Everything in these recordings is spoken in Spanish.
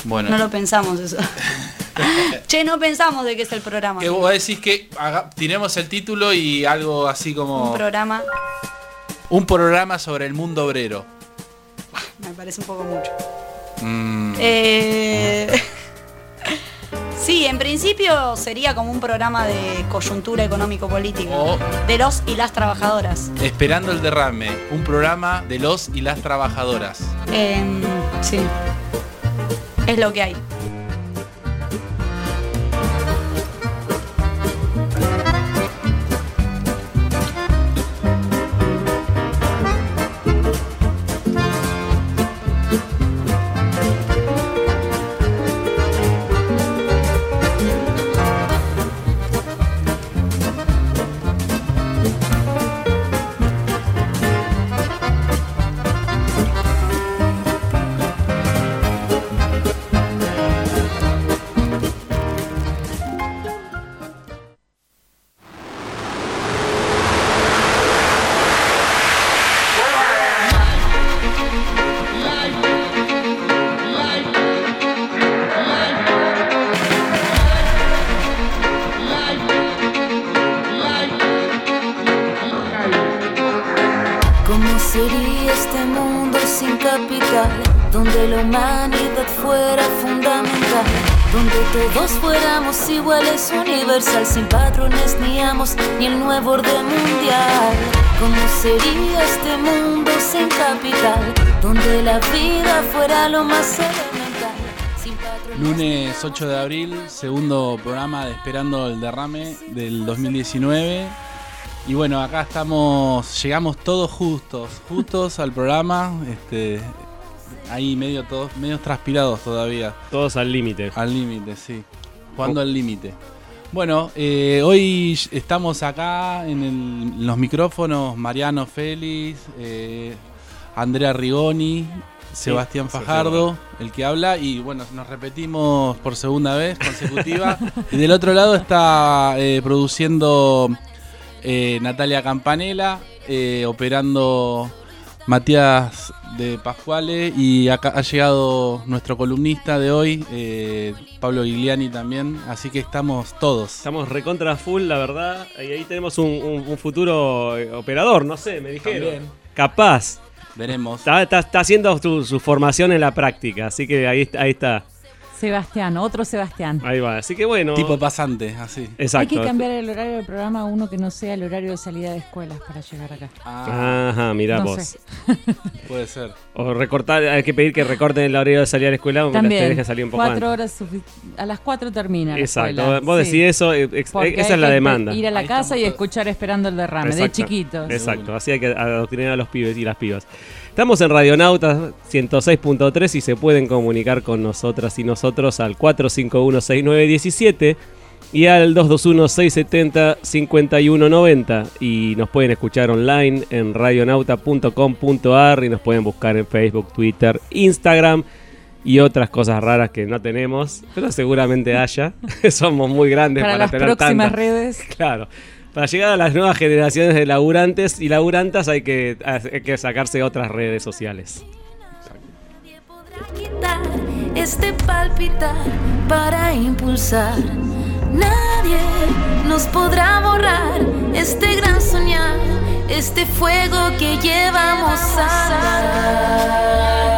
Bueno. No lo pensamos eso. Che, no pensamos de qué es el programa. Que vos decís que tiremos el título y algo así como... Un programa sobre el mundo obrero. Me parece un poco mucho. Mm. Sí, en principio sería como un programa de coyuntura económico-política. De los y las trabajadoras. Esperando el derrame, un programa de los y las trabajadoras. Sí. Es lo que hay. sería este mundo sin capital, donde la humanidad fuera fundamental, donde todos fuéramos iguales, universal, sin patrones ni amos, ni el nuevo orden mundial. ¿Cómo sería este mundo sin capital, donde la vida fuera lo más elemental? Sin patrones. Lunes 8 de abril, segundo programa de Esperando el Derrame del 2019. Y bueno, acá llegamos todos justos al programa, ahí todos medio transpirados todavía. Todos al límite. Al límite, sí. Jugando al límite. Bueno, hoy estamos acá en los micrófonos Mariano Félix, Andrea Rigoni, Sebastián Fajardo, el que habla, y bueno, nos repetimos por segunda vez consecutiva. Y del otro lado está produciendo Natalia Campanella, operando Matías de Pascuale, y acá ha llegado nuestro columnista de hoy, Pablo Gigliani también, así que estamos todos. Estamos recontra full, la verdad, y ahí tenemos un futuro operador, no sé, me dijeron. También. Capaz. Veremos. Está haciendo su formación en la práctica, así que ahí está. Sebastián, otro Sebastián. Ahí va, así que bueno. Tipo pasante, así. Exacto. Hay que cambiar el horario del programa a uno que no sea el horario de salida de escuelas para llegar acá. Ajá, mirá no vos. Sé. Puede ser. O recortar, hay que pedir que recorten el horario de salida de la escuela, aunque también, te deje salir un poco 4 horas, a las 4 termina la Exacto, escuela. Vos decís eso, esa es la demanda. Ir a la casa y escuchar Esperando el Derrame, exacto, de chiquitos. Exacto, así hay que adoctrinar a los pibes y las pibas. Estamos en Radionauta 106.3 y se pueden comunicar con nosotras y nosotros al 451-6917 y al 221-670-5190. Y nos pueden escuchar online en radionauta.com.ar y nos pueden buscar en Facebook, Twitter, Instagram y otras cosas raras que no tenemos, pero seguramente haya. Somos muy grandes para las tener próximas tantas redes. Claro. Para llegar a las nuevas generaciones de laburantes y laburantas hay que sacarse otras redes sociales. Nadie podrá quitar este palpitar para impulsar. Nadie nos podrá borrar este gran soñar, este fuego que llevamos a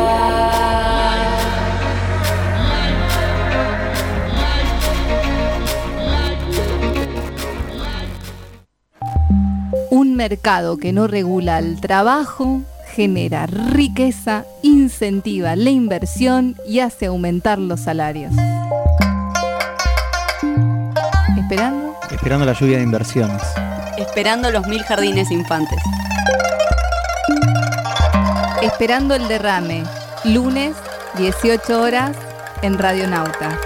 Un mercado que no regula el trabajo, genera riqueza, incentiva la inversión y hace aumentar los salarios. Esperando la lluvia de inversiones. Esperando los 1000 jardines infantes. Esperando el Derrame, lunes, 18 horas, en Radionauta.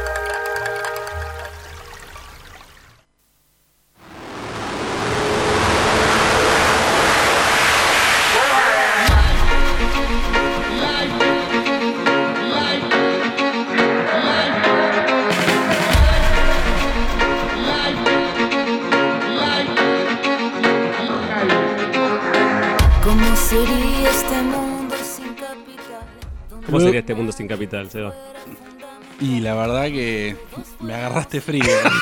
¿Cómo sería este mundo sin capital, Seba? Y la verdad que me agarraste frío.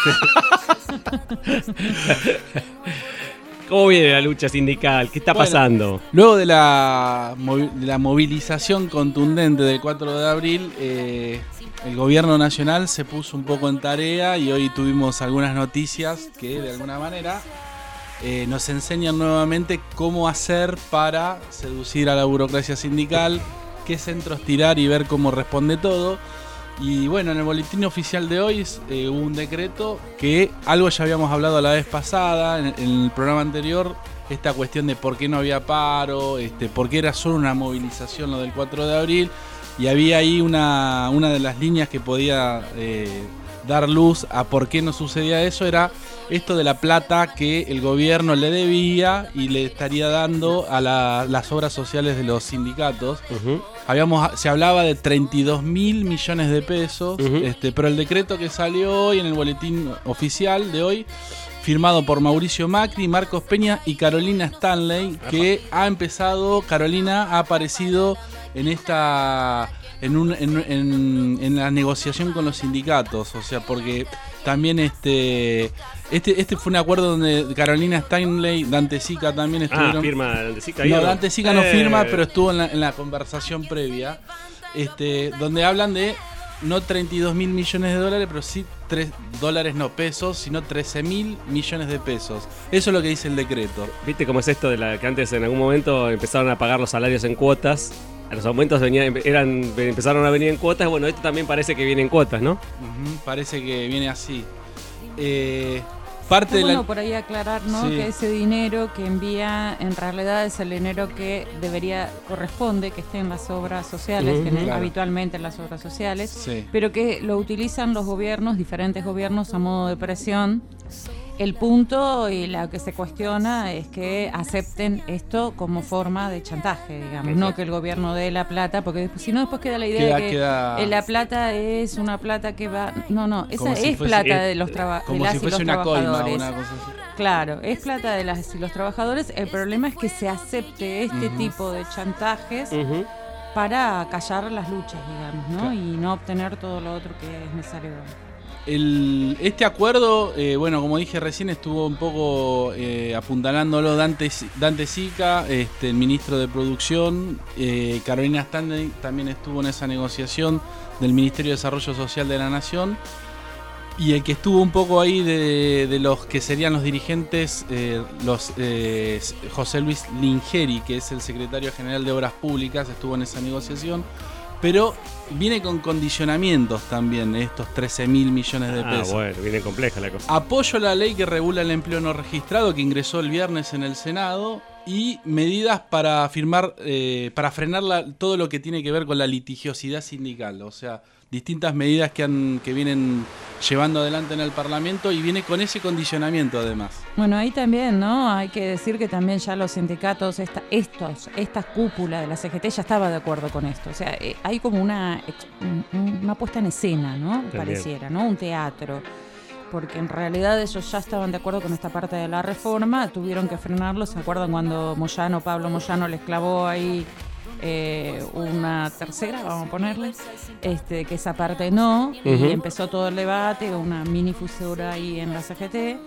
¿Cómo viene la lucha sindical? ¿Qué está pasando? Luego de la movilización contundente del 4 de abril, el gobierno nacional se puso un poco en tarea y hoy tuvimos algunas noticias que de alguna manera nos enseñan nuevamente cómo hacer para seducir a la burocracia sindical, qué centros tirar y ver cómo responde todo. Y bueno, en el boletín oficial de hoy hubo un decreto que algo ya habíamos hablado la vez pasada, en el programa anterior, esta cuestión de por qué no había paro, por qué era solo una movilización lo del 4 de abril, y había ahí una de las líneas que podía dar luz a por qué no sucedía eso, era esto de la plata que el gobierno le debía y le estaría dando a las obras sociales de los sindicatos. Uh-huh. Se hablaba de 32.000 millones de pesos, uh-huh. Pero el decreto que salió hoy en el boletín oficial de hoy, firmado por Mauricio Macri, Marcos Peña y Carolina Stanley, que ha empezado, Carolina ha aparecido en esta en la negociación con los sindicatos, o sea, porque también este fue un acuerdo donde Carolina Stanley, Dante Sica también estuvieron. Firma Dante Sica. No, Dante Sica no firma, pero estuvo en la conversación previa, donde hablan de no 32.000 millones de dólares, pero sí pesos, sino 13.000 millones de pesos. Eso es lo que dice el decreto. ¿Viste cómo es esto de que antes en algún momento empezaron a pagar los salarios en cuotas? A los aumentos empezaron a venir en cuotas. Bueno, esto también parece que viene en cuotas, ¿no? Uh-huh, parece que viene así. Por ahí aclarar, ¿no? Sí. Que ese dinero que envía en realidad es el dinero que corresponde que esté en las obras sociales, uh-huh, claro. Habitualmente en las obras sociales, sí. Pero que lo utilizan los gobiernos, diferentes gobiernos, a modo de presión. El punto y lo que se cuestiona es que acepten esto como forma de chantaje, digamos. Exacto. No que el gobierno dé la plata, porque si no después queda la idea de que la plata es una plata que va... No, esa es plata de los trabajadores. Como si fuese una coima, una cosa así. Claro, es plata de las y los trabajadores. El problema es que se acepte este uh-huh. tipo de chantajes uh-huh. para callar las luchas, digamos, ¿no? Claro. Y no obtener todo lo otro que es necesario. Este acuerdo, como dije recién, estuvo un poco apuntalándolo Dante Sica, el ministro de Producción, Carolina Stanley también estuvo en esa negociación del Ministerio de Desarrollo Social de la Nación, y el que estuvo un poco ahí de los que serían los dirigentes, José Luis Lingeri, que es el secretario general de Obras Públicas, estuvo en esa negociación. Pero viene con condicionamientos también, estos 13.000 millones de pesos. Bueno, viene compleja la cosa. Apoyo a la ley que regula el empleo no registrado, que ingresó el viernes en el Senado, y medidas para frenar todo lo que tiene que ver con la litigiosidad sindical. O sea, distintas medidas que vienen llevando adelante en el Parlamento, y viene con ese condicionamiento además. Bueno, ahí también, ¿no? Hay que decir que también ya los sindicatos, esta cúpula de la CGT ya estaba de acuerdo con esto. O sea, hay como una puesta en escena, ¿no? También. Pareciera, ¿no? Un teatro. Porque en realidad ellos ya estaban de acuerdo con esta parte de la reforma, tuvieron que frenarlo. ¿Se acuerdan cuando Pablo Moyano les clavó ahí una tercera, vamos a ponerle, que esa parte no, uh-huh. Y empezó todo el debate, una mini fusura ahí en la CGT.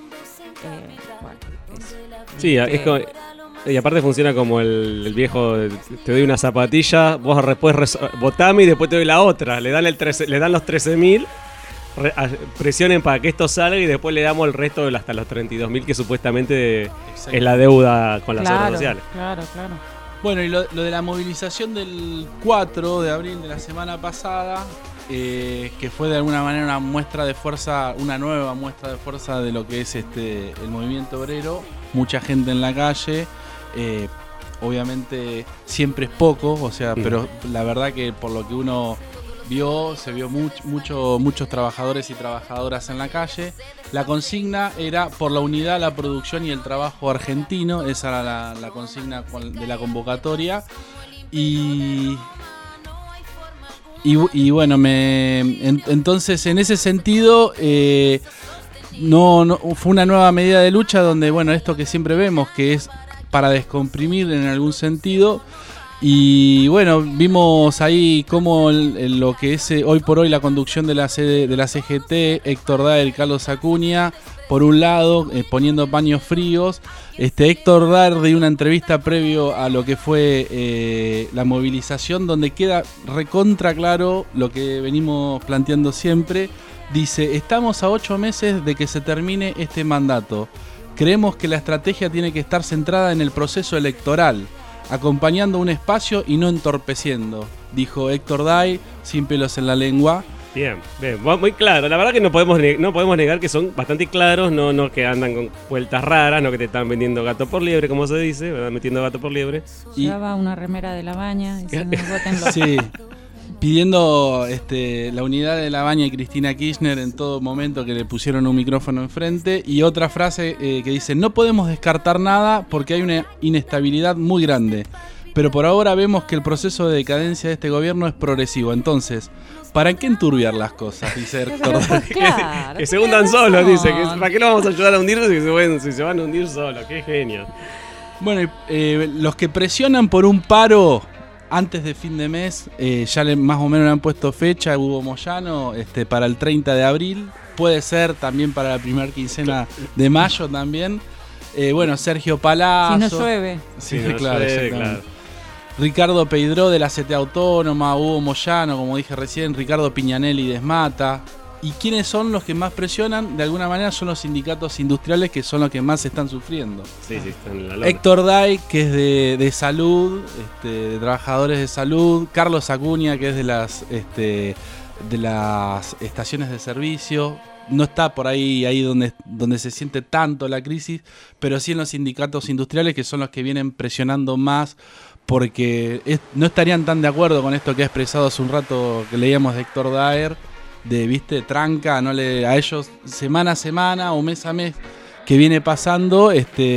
Sí, es como, y aparte funciona como el viejo, te doy una zapatilla, vos después votame y después te doy la otra, le dan los 13.000, presionen para que esto salga y después le damos el resto hasta los 32.000 que supuestamente es la deuda con las obras sociales. Claro. Bueno, y lo de la movilización del 4 de abril de la semana pasada, que fue de alguna manera una muestra de fuerza, una nueva muestra de fuerza de lo que es el movimiento obrero, mucha gente en la calle, obviamente siempre es poco, o sea, pero la verdad que por lo que uno se vio muchos trabajadores y trabajadoras en la calle. La consigna era por la unidad, la producción y el trabajo argentino. Esa era la consigna de la convocatoria. Y bueno, entonces en ese sentido no fue una nueva medida de lucha donde, bueno, esto que siempre vemos, que es para descomprimir en algún sentido, Y bueno, vimos ahí cómo lo que es hoy por hoy la conducción de la CGT, Héctor Daer y Carlos Acuña, por un lado, poniendo paños fríos. Héctor Daer dio una entrevista previo a lo que fue la movilización, donde queda recontra claro lo que venimos planteando siempre. Dice, estamos a 8 meses de que se termine este mandato. Creemos que la estrategia tiene que estar centrada en el proceso electoral, acompañando un espacio y no entorpeciendo, dijo Héctor Daer, sin pelos en la lengua. Bien, muy claro. La verdad que no podemos negar que son bastante claros, no que andan con vueltas raras, no que te están vendiendo gato por liebre, como se dice, ¿verdad? Metiendo gato por liebre. Lleva una remera de La Baña, diciendo voten los... Sí, pidiendo la unidad de La Baña y Cristina Kirchner en todo momento, que le pusieron un micrófono enfrente. Y otra frase que dice, no podemos descartar nada porque hay una inestabilidad muy grande, pero por ahora vemos que el proceso de decadencia de este gobierno es progresivo. Entonces, ¿para qué enturbiar las cosas? Dice Héctor Daer. Claro, que se hundan solos, dice. ¿Para qué lo vamos a ayudar a hundirse si se van a hundir solos? ¡Qué genio! Bueno, los que presionan por un paro antes de fin de mes, ya más o menos le han puesto fecha, Hugo Moyano, para el 30 de abril. Puede ser también para la primera quincena de mayo también. Bueno, Sergio Palazzo. Si no llueve. Sí, Si no claro, llueve, claro. Ricardo Peidró de la CTA Autónoma, Hugo Moyano, como dije recién, Ricardo Piñanelli de Esmata. ¿Y quiénes son los que más presionan? De alguna manera son los sindicatos industriales, que son los que más están sufriendo. Sí, están en la lona. Héctor Daer, que es de salud, de trabajadores de salud. Carlos Acuña, que es de las estaciones de servicio. No está por ahí donde se siente tanto la crisis, pero sí en los sindicatos industriales, que son los que vienen presionando más, porque no estarían tan de acuerdo con esto que ha expresado hace un rato que leíamos de Héctor Daer, de tranca, a ellos semana a semana o mes a mes que viene pasando,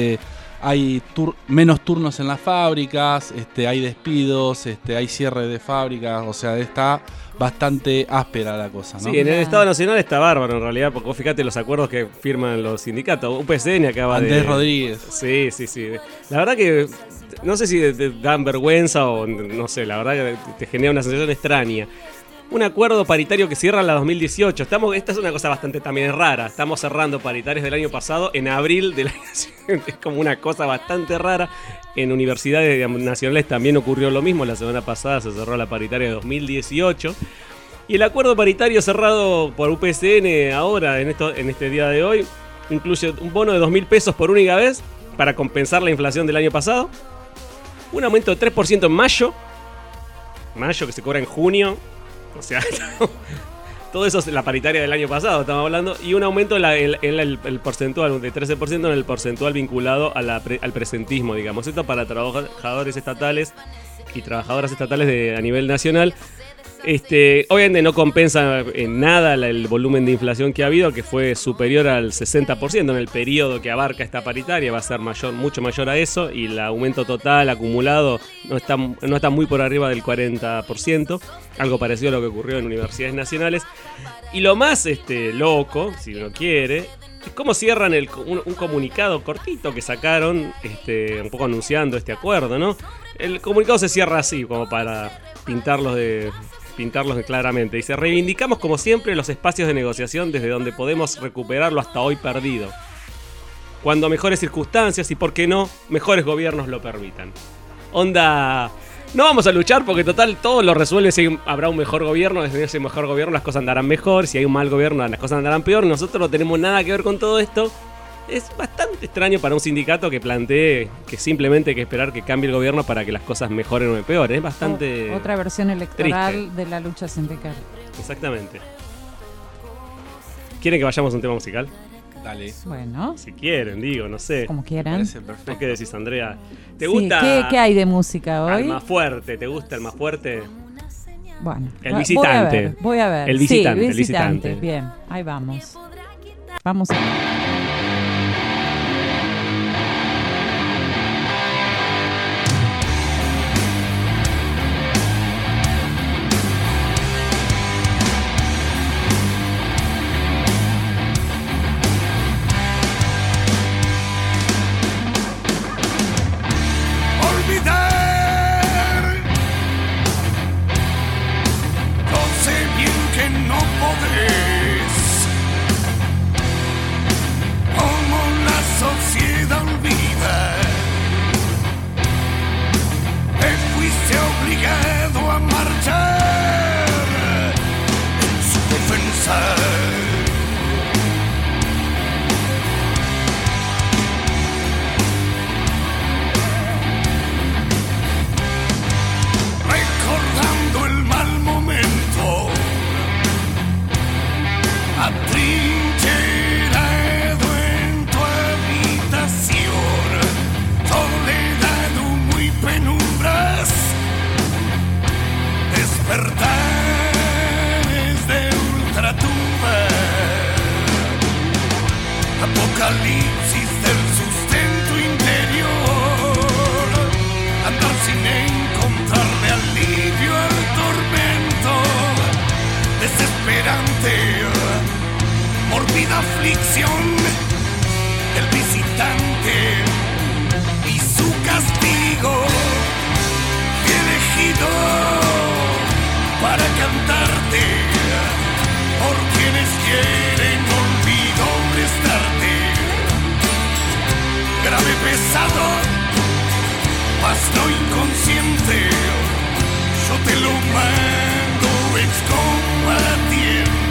hay menos turnos en las fábricas, hay despidos, hay cierre de fábricas, o sea, está bastante áspera la cosa, ¿no? Sí, en el Estado Nacional está bárbaro en realidad, porque vos fíjate los acuerdos que firman los sindicatos. UPCN acaba Andrés Rodríguez. Sí. La verdad que no sé si te dan vergüenza o no sé, la verdad que te genera una sensación extraña. Un acuerdo paritario que cierra la 2018. Esta es una cosa bastante también rara. Estamos cerrando paritarios del año pasado en abril del año siguiente. Es como una cosa bastante rara. En universidades nacionales también ocurrió lo mismo. La semana pasada se cerró la paritaria de 2018. Y el acuerdo paritario cerrado por UPCN ahora, en este día de hoy, incluye un bono de 2.000 pesos por única vez para compensar la inflación del año pasado. Un aumento de 3% en mayo. Mayo que se cobra en junio. O sea, todo eso es la paritaria del año pasado, estamos hablando. Y un aumento en el porcentual de 13% en el porcentual vinculado al presentismo, digamos. Esto para trabajadores estatales y trabajadoras estatales a nivel nacional. Obviamente no compensa en nada el volumen de inflación que ha habido, que fue superior al 60% en el periodo que abarca esta paritaria. Va a ser mucho mayor a eso, y el aumento total acumulado no está muy por arriba del 40%, algo parecido a lo que ocurrió en universidades nacionales. Y lo más loco, si uno quiere, es cómo cierran un comunicado cortito que sacaron, un poco anunciando este acuerdo, ¿no? El comunicado se cierra así, como para pintarlos claramente. Dice: reivindicamos como siempre los espacios de negociación desde donde podemos recuperar lo hasta hoy perdido, cuando mejores circunstancias y, por qué no, mejores gobiernos lo permitan. Onda, no vamos a luchar porque total todo lo resuelve si habrá un mejor gobierno. Desde ese mejor gobierno las cosas andarán mejor, si hay un mal gobierno las cosas andarán peor. Nosotros no tenemos nada que ver con todo esto. Es bastante extraño para un sindicato que plantee que simplemente hay que esperar que cambie el gobierno para que las cosas mejoren o empeoren. Es bastante otra versión electoral triste de la lucha sindical. Exactamente. ¿Quieren que vayamos a un tema musical? Dale. Bueno, Si quieren, digo, no sé. como quieran. Parece perfecto. ¿Qué decís, Andrea? ¿Te Sí, gusta ¿qué hay de música hoy? Almafuerte? ¿Te gusta el más fuerte? Bueno, El visitante. Voy a ver. El visitante, el visitante. Bien, ahí vamos. Vamos a ver. Olvidar podés. Como la sociedad olvida, te fuiste obligado a marchar en su defensa. Recordando el mal momento, atrincherado en tu habitación, soledad, humo y penumbras, despertares de ultratumba, apocalipsis del sustento interior, andar sin encontrarle alivio al tormento, desesperante, mórbida aflicción del visitante y su castigo, elegido para cantarte por quienes quieren olvido prestarte. Grave, pesado, mas no inconsciente, yo te lo mando, excombatiente.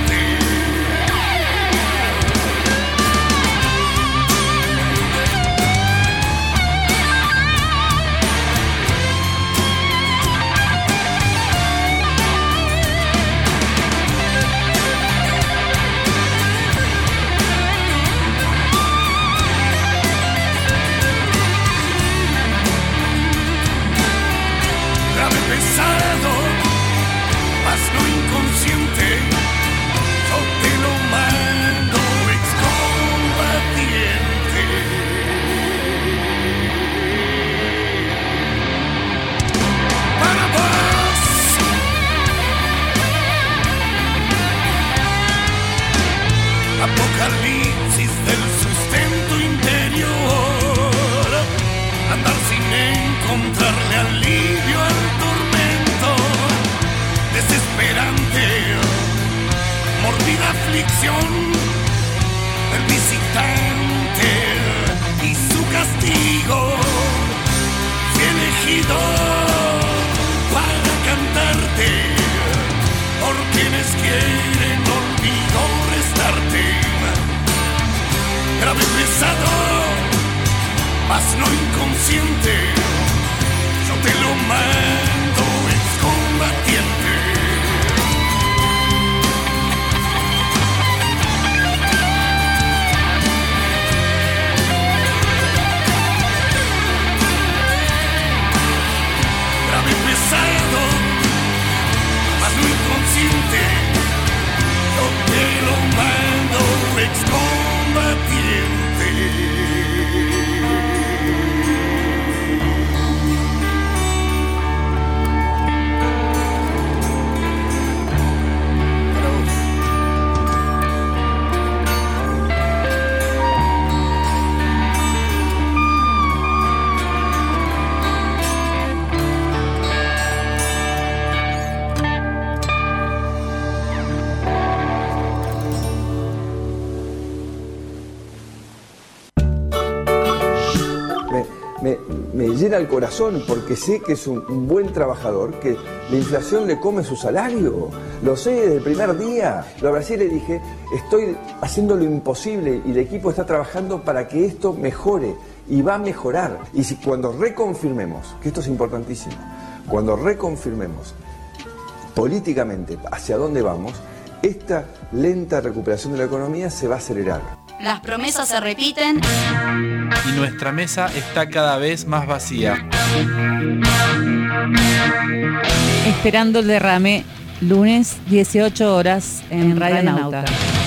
Pesado, mas no inconsciente, yo te lo mando, excombatiente. Para vos, apocalipsis del sustento interior, andar sin encontrarle alivio al tormento, desesperante, mórbida aflicción del visitante y su castigo, fui elegido para cantarte por quienes quieren olvido restarte. Grave, pesado, mas no inconsciente, yo te lo mando, excombatiente. Grave, pesado, mas no inconsciente, yo te lo mando, excombatiente. Me llena el corazón porque sé que es un buen trabajador, que la inflación le come su salario. Lo sé desde el primer día. Lo abracé y le dije, estoy haciendo lo imposible y el equipo está trabajando para que esto mejore y va a mejorar. Y si cuando reconfirmemos, que esto es importantísimo, cuando reconfirmemos políticamente hacia dónde vamos, esta lenta recuperación de la economía se va a acelerar. Las promesas se repiten y nuestra mesa está cada vez más vacía. Esperando el derrame, lunes 18 horas en Radio Nauta.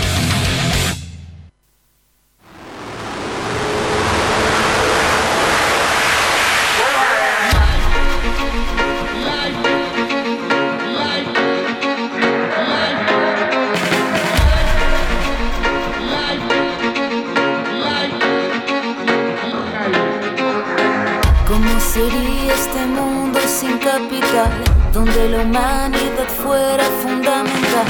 Sería este mundo sin capital, donde la humanidad fuera fundamental,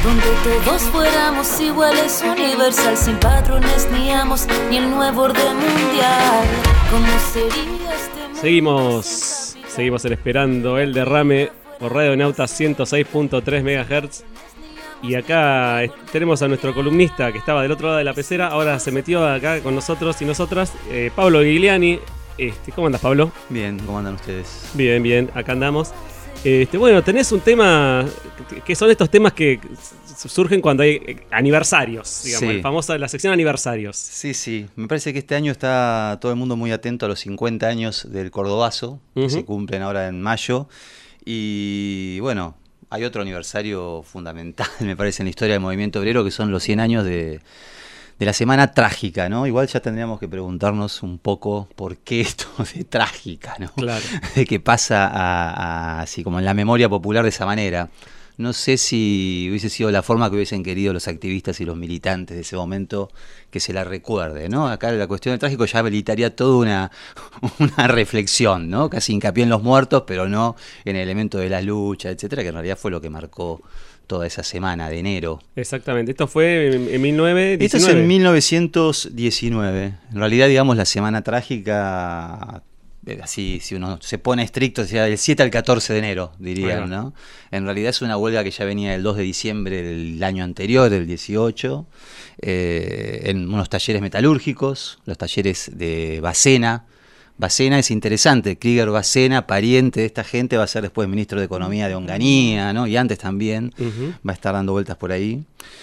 donde todos fuéramos iguales, universal, sin patrones ni amos, ni el nuevo orden mundial. ¿Cómo sería este mundo? Seguimos esperando el derrame por Radio Nauta 106.3 MHz. Y acá tenemos a nuestro columnista que estaba del otro lado de la pecera, ahora se metió acá con nosotros y nosotras, Pablo Gigliani. ¿Cómo andas, Pablo? Bien, ¿cómo andan ustedes? Bien, acá andamos. Bueno, tenés un tema que son estos temas que surgen cuando hay aniversarios, digamos, sí. La sección aniversarios. Sí, me parece que este año está todo el mundo muy atento a los 50 años del Cordobazo, que se cumplen ahora en mayo, y bueno, hay otro aniversario fundamental, me parece, en la historia del movimiento obrero, que son los 100 años de la Semana Trágica, ¿no? Igual ya tendríamos que preguntarnos un poco por qué esto de trágica, ¿no? Claro. De que pasa así como en la memoria popular de esa manera. No sé si hubiese sido la forma que hubiesen querido los activistas y los militantes de ese momento que se la recuerde, ¿no? Acá la cuestión del trágico ya habilitaría toda una reflexión, ¿no? Casi hincapié en los muertos, pero no en el elemento de la lucha, etcétera, que en realidad fue lo que marcó toda esa semana de enero. Exactamente, esto fue en 1919. Esto es en 1919. En realidad, digamos, la Semana Trágica, así, si uno se pone estricto, o sea, del 7 al 14 de enero, dirían, ¿no? En realidad es una huelga que ya venía del 2 de diciembre del año anterior, del 18, en unos talleres metalúrgicos, los talleres de Bacena. Bacena es interesante, Krieger Bacena, pariente de esta gente, va a ser después ministro de Economía de Onganía, ¿no? Y antes también, va a estar dando vueltas por ahí.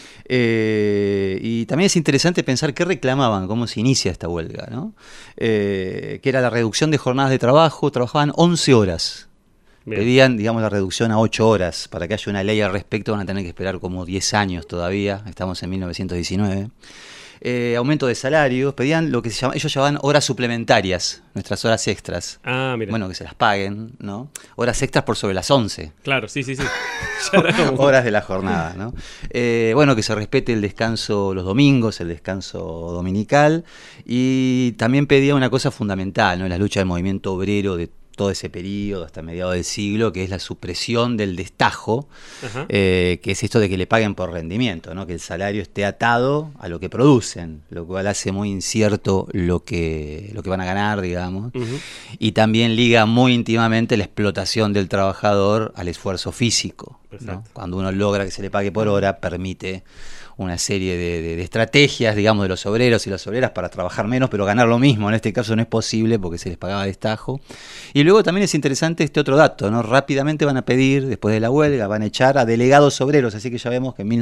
Y también es interesante pensar qué reclamaban, cómo se inicia esta huelga, ¿no? Que era la reducción de jornadas de trabajo, trabajaban 11 horas. Bien. Pedían, digamos, la reducción a 8 horas. Para que haya una ley al respecto van a tener que esperar como 10 años todavía, estamos en 1919. Aumento de salarios, pedían lo que ellos llamaban horas suplementarias, nuestras horas extras. Ah, mira. Bueno, que se las paguen, ¿no? Horas extras por sobre las 11. Claro, sí. Horas de la jornada, ¿no? Bueno, que se respete el descanso los domingos, el descanso dominical, y también pedía una cosa fundamental, ¿no? En la lucha del movimiento obrero de todo ese periodo hasta mediados del siglo, que es la supresión del destajo, que es esto de que le paguen por rendimiento, ¿no? Que el salario esté atado a lo que producen, lo cual hace muy incierto lo que van a ganar, digamos, y también liga muy íntimamente la explotación del trabajador al esfuerzo físico, ¿no? Cuando uno logra que se le pague por hora, permite una serie de estrategias, digamos, de los obreros y las obreras para trabajar menos, pero ganar lo mismo. En este caso no es posible porque se les pagaba a destajo. Y luego también es interesante este otro dato, ¿no? Rápidamente van a pedir, después de la huelga, van a echar a delegados obreros, así que ya vemos que en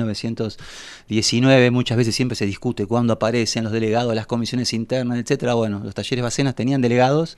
1919 muchas veces siempre se discute cuándo aparecen los delegados, las comisiones internas, etcétera. Bueno, los talleres Bacenas tenían delegados,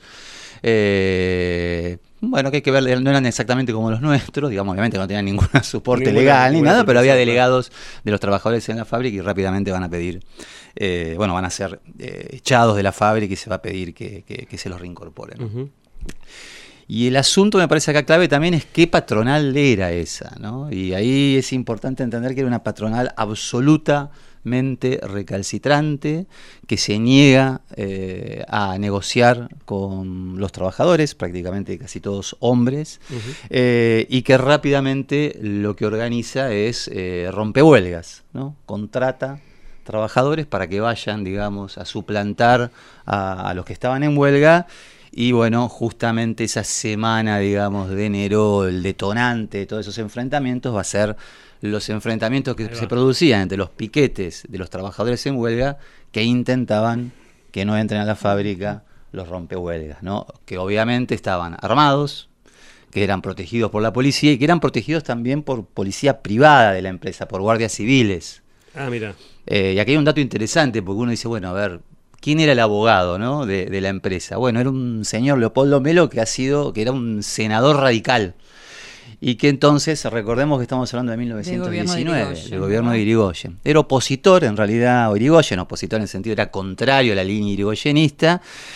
bueno, que hay que ver, no eran exactamente como los nuestros, digamos, obviamente no tenían ningún soporte legal ni nada, pero había delegados de los trabajadores en la fábrica y rápidamente van a pedir, bueno, van a ser echados de la fábrica y se va a pedir que se los reincorporen. Y el asunto me parece acá clave también es qué patronal era esa, ¿no? Y ahí es importante entender que era una patronal absolutamente recalcitrante, que se niega a negociar con los trabajadores, prácticamente casi todos hombres, y que rápidamente lo que organiza es rompehuelgas, ¿no? Contrata trabajadores para que vayan, digamos, a suplantar a los que estaban en huelga. Y bueno, justamente esa semana, digamos, de enero, el detonante de todos esos enfrentamientos va a ser los enfrentamientos que se producían entre los piquetes de los trabajadores en huelga que intentaban que no entren a la fábrica los rompehuelgas, ¿no? Que obviamente estaban armados, que eran protegidos por la policía y que eran protegidos también por policía privada de la empresa, por guardias civiles. Ah, mira. Y aquí hay un dato interesante, porque uno dice, bueno, a ver, ¿quién era el abogado, ¿no? de la empresa? Bueno, era un señor Leopoldo Melo que era un senador radical. Y que entonces, recordemos que estamos hablando de 1919, del gobierno de Irigoyen. Era opositor, en realidad, Irigoyen, opositor en el sentido, era contrario a la línea irigoyenista,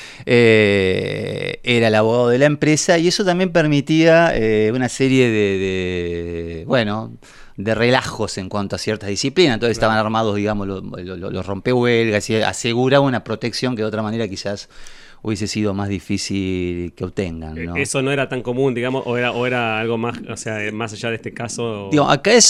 era el abogado de la empresa, y eso también permitía una serie de relajos en cuanto a ciertas disciplinas. Entonces estaban armados, digamos, los rompehuelgas, y aseguraba una protección que de otra manera quizás hubiese sido más difícil que obtengan, ¿no? Eso no era tan común, digamos, o era algo más, o sea, más allá de este caso. Digamos, acá es,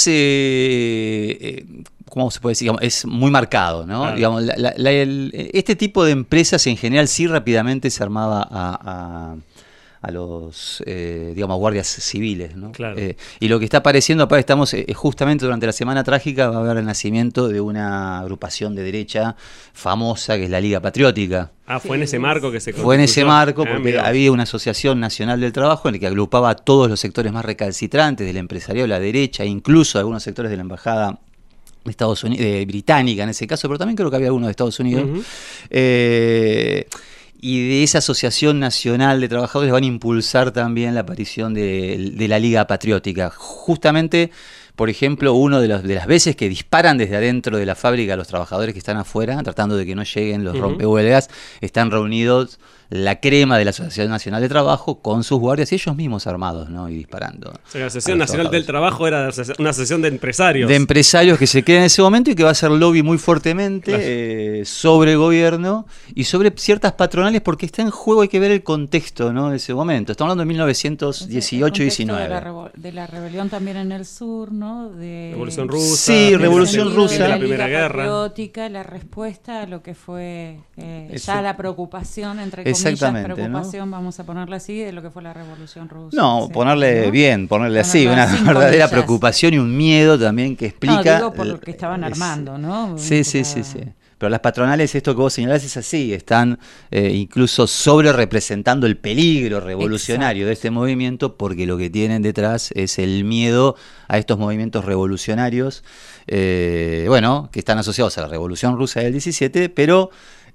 ¿cómo se puede decir? Digamos, es muy marcado, ¿no? Claro. Digamos, este tipo de empresas en general sí rápidamente se armaba a los, digamos, guardias civiles, ¿no? Claro. Y lo que está apareciendo, aparte estamos justamente durante la Semana Trágica, va a haber el nacimiento de una agrupación de derecha famosa que es la Liga Patriótica. Fue en ese marco que se Fue en ese marco porque mira. había una asociación nacional del trabajo en la que agrupaba a todos los sectores más recalcitrantes del empresariado, la derecha, e incluso algunos sectores de la embajada de Estados Unidos, británica en ese caso, pero también creo que había algunos de Estados Unidos. Uh-huh. Y de esa Asociación Nacional de Trabajadores van a impulsar también la aparición de la Liga Patriótica. Justamente, por ejemplo, una de las veces que disparan desde adentro de la fábrica a los trabajadores que están afuera, tratando de que no lleguen los rompehuelgas, están reunidos la crema de la Asociación Nacional de Trabajo con sus guardias y ellos mismos armados, ¿no? Y disparando. O sea, la Asociación Nacional del Trabajo era una asociación de empresarios. De empresarios que se quedan en ese momento y que va a hacer lobby muy fuertemente sobre el gobierno y sobre ciertas patronales, porque está en juego, hay que ver el contexto, ¿no? De ese momento. Estamos hablando de 1918-19. De la rebelión también en el sur, ¿no? De Revolución Rusa. Sí, Revolución Rusa. De la Primera Guerra. Patriótica, la respuesta a lo que fue ya la preocupación, entre comillas, preocupación, ¿no? Vamos a ponerla así, de lo que fue la Revolución Rusa. No, ponerle así, una verdadera preocupación y un miedo también que explica. No, digo por lo que estaban armando, ¿no? Sí. Pero las patronales, esto que vos señalás es así, están incluso sobre representando el peligro revolucionario de este movimiento, porque lo que tienen detrás es el miedo a estos movimientos revolucionarios, que están asociados a la Revolución Rusa del 17, pero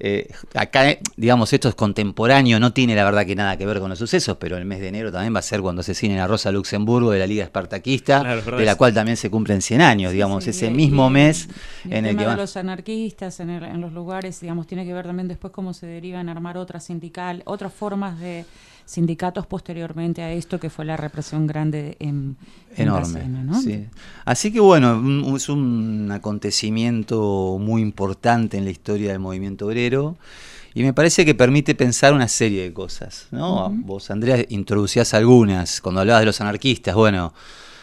acá, digamos, esto es contemporáneo, no tiene la verdad que nada que ver con los sucesos, pero el mes de enero también va a ser cuando asesinen a Rosa Luxemburgo de la Liga Espartaquista, de la cual también se cumplen 100 años, digamos, ese mismo mes en el que van. Los anarquistas en los lugares, digamos, tiene que ver también después cómo se derivan a armar otras formas de sindicatos posteriormente a esto, que fue la represión grande enorme, Barcelona, ¿no? Sí. Así que bueno, es un acontecimiento muy importante en la historia del movimiento obrero y me parece que permite pensar una serie de cosas, ¿no? Vos, Andrea, introducías algunas cuando hablabas de los anarquistas. Bueno,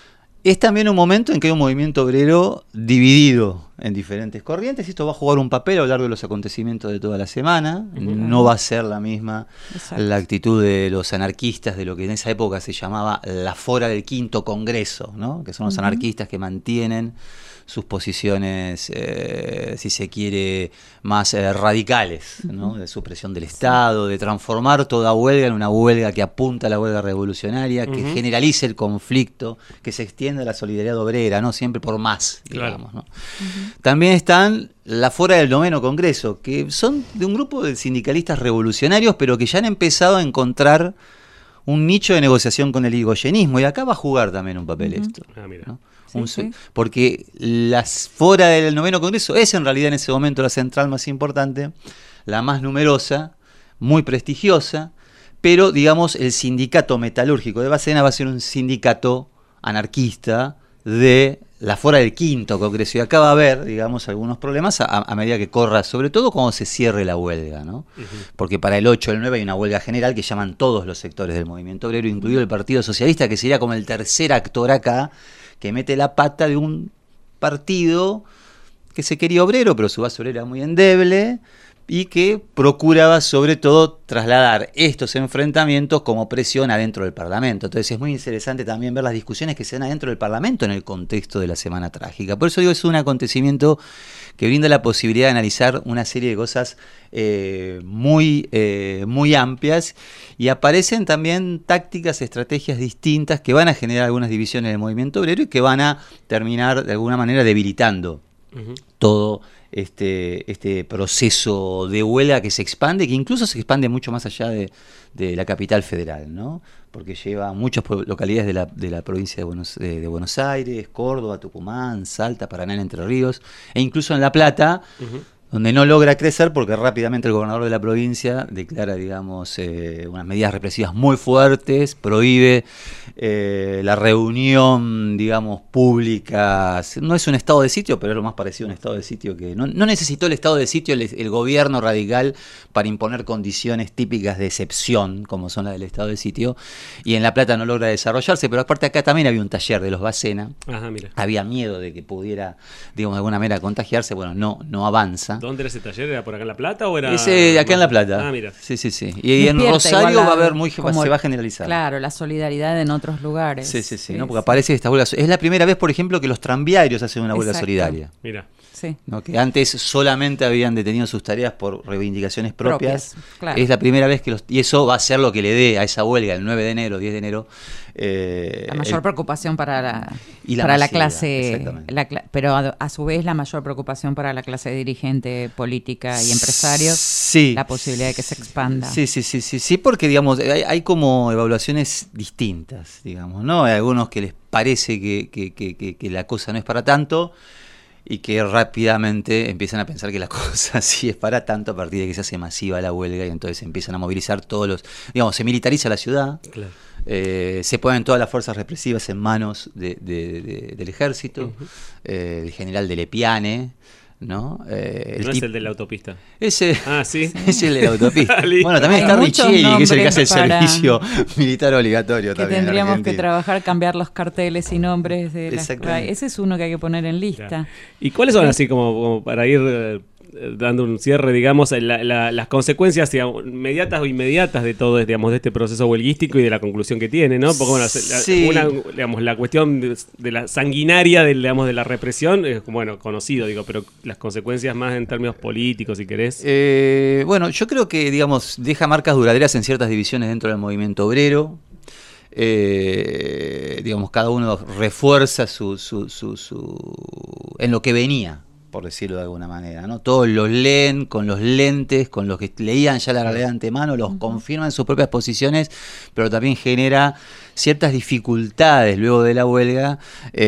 es también un momento en que hay un movimiento obrero dividido en diferentes corrientes y esto va a jugar un papel a lo largo de los acontecimientos de toda la semana. No va a ser la misma la actitud de los anarquistas de lo que en esa época se llamaba la fora del quinto congreso, ¿no? Que son los anarquistas que mantienen sus posiciones, si se quiere, más radicales, ¿no? De supresión del Estado, de transformar toda huelga en una huelga que apunta a la huelga revolucionaria, que generalice el conflicto, que se extienda la solidaridad obrera, ¿no? Siempre por más, digamos, ¿no? También están la fora del noveno congreso, que son de un grupo de sindicalistas revolucionarios, pero que ya han empezado a encontrar un nicho de negociación con el irigoyenismo, y acá va a jugar también un papel esto, ¿no? Porque la fora del noveno congreso es en realidad en ese momento la central más importante, la más numerosa, muy prestigiosa, pero digamos el sindicato metalúrgico de Bacena va a ser un sindicato anarquista de la fora del quinto congreso, y acá va a haber, digamos, algunos problemas a medida que corra, sobre todo cuando se cierre la huelga, ¿no? Porque para el 8 o el 9 hay una huelga general que llaman todos los sectores del movimiento obrero, incluido el Partido Socialista, que sería como el tercer actor acá, que mete la pata de un partido que se quería obrero, pero su base obrera era muy endeble, y que procuraba sobre todo trasladar estos enfrentamientos como presión adentro del Parlamento. Entonces es muy interesante también ver las discusiones que se dan adentro del Parlamento en el contexto de la Semana Trágica. Por eso digo, es un acontecimiento que brinda la posibilidad de analizar una serie de cosas muy amplias, y aparecen también tácticas, estrategias distintas que van a generar algunas divisiones del movimiento obrero y que van a terminar de alguna manera debilitando todo este proceso de huelga que se expande, que incluso se expande mucho más allá de la capital federal, ¿no? Porque lleva a muchas localidades de la provincia de Buenos Aires, Córdoba, Tucumán, Salta, Paraná, Entre Ríos, e incluso en La Plata, donde no logra crecer porque rápidamente el gobernador de la provincia declara, digamos, unas medidas represivas muy fuertes, prohíbe la reunión, digamos, pública. No es un estado de sitio, pero es lo más parecido a un estado de sitio que no necesitó el estado de sitio el gobierno radical para imponer condiciones típicas de excepción, como son las del estado de sitio, y en La Plata no logra desarrollarse, pero aparte acá también había un taller de los Bacena. Ajá, mira. Había miedo de que pudiera, digamos, de alguna manera contagiarse. Bueno, no avanza. ¿Dónde era ese taller? ¿Era por acá en La Plata o era...? Ese acá en La Plata. Ah, mira. Sí. Y en Rosario va a haber se va a generalizar. Claro, la solidaridad en otros lugares. Sí, ¿no? Porque aparece esta huelga. Es la primera vez, por ejemplo, que los tranviarios hacen una huelga solidaria. Mira. Sí. ¿No? Que antes solamente habían detenido sus tareas por reivindicaciones propias. Claro. Es la primera vez que y eso va a ser lo que le dé a esa huelga el 9 de enero, 10 de enero. La mayor preocupación para la clase, pero a su vez la mayor preocupación para la clase dirigente, política y empresarios, sí, la posibilidad de que se expanda. Sí, porque digamos hay como evaluaciones distintas, digamos, ¿no? Hay algunos que les parece que la cosa no es para tanto y que rápidamente empiezan a pensar que la cosa sí es para tanto a partir de que se hace masiva la huelga y entonces empiezan a movilizar digamos, se militariza la ciudad. Claro. Se ponen todas las fuerzas represivas en manos del ejército, el general de Lepiane, ¿no? Es el de la autopista. Ese, sí. Es el de la autopista. Bueno, también está Richelli, que es el que hace el servicio militar obligatorio. Que también tendríamos que trabajar, cambiar los carteles y nombres de ese es uno que hay que poner en lista. Claro. ¿Y cuáles son así como para ir dando un cierre, digamos, las consecuencias, digamos, inmediatas o inmediatas de todo, digamos, de este proceso huelguístico y de la conclusión que tiene, ¿no? Porque bueno, digamos, la cuestión de la sanguinaria de la represión es, bueno, conocido, digo, pero las consecuencias más en términos políticos, si querés. Bueno, yo creo que, digamos, deja marcas duraderas en ciertas divisiones dentro del movimiento obrero. Digamos, cada uno refuerza en lo que venía, por decirlo de alguna manera, ¿no? Todos los leen con los lentes, con los que leían ya la realidad de antemano, los confirman sus propias posiciones, pero también genera ciertas dificultades luego de la huelga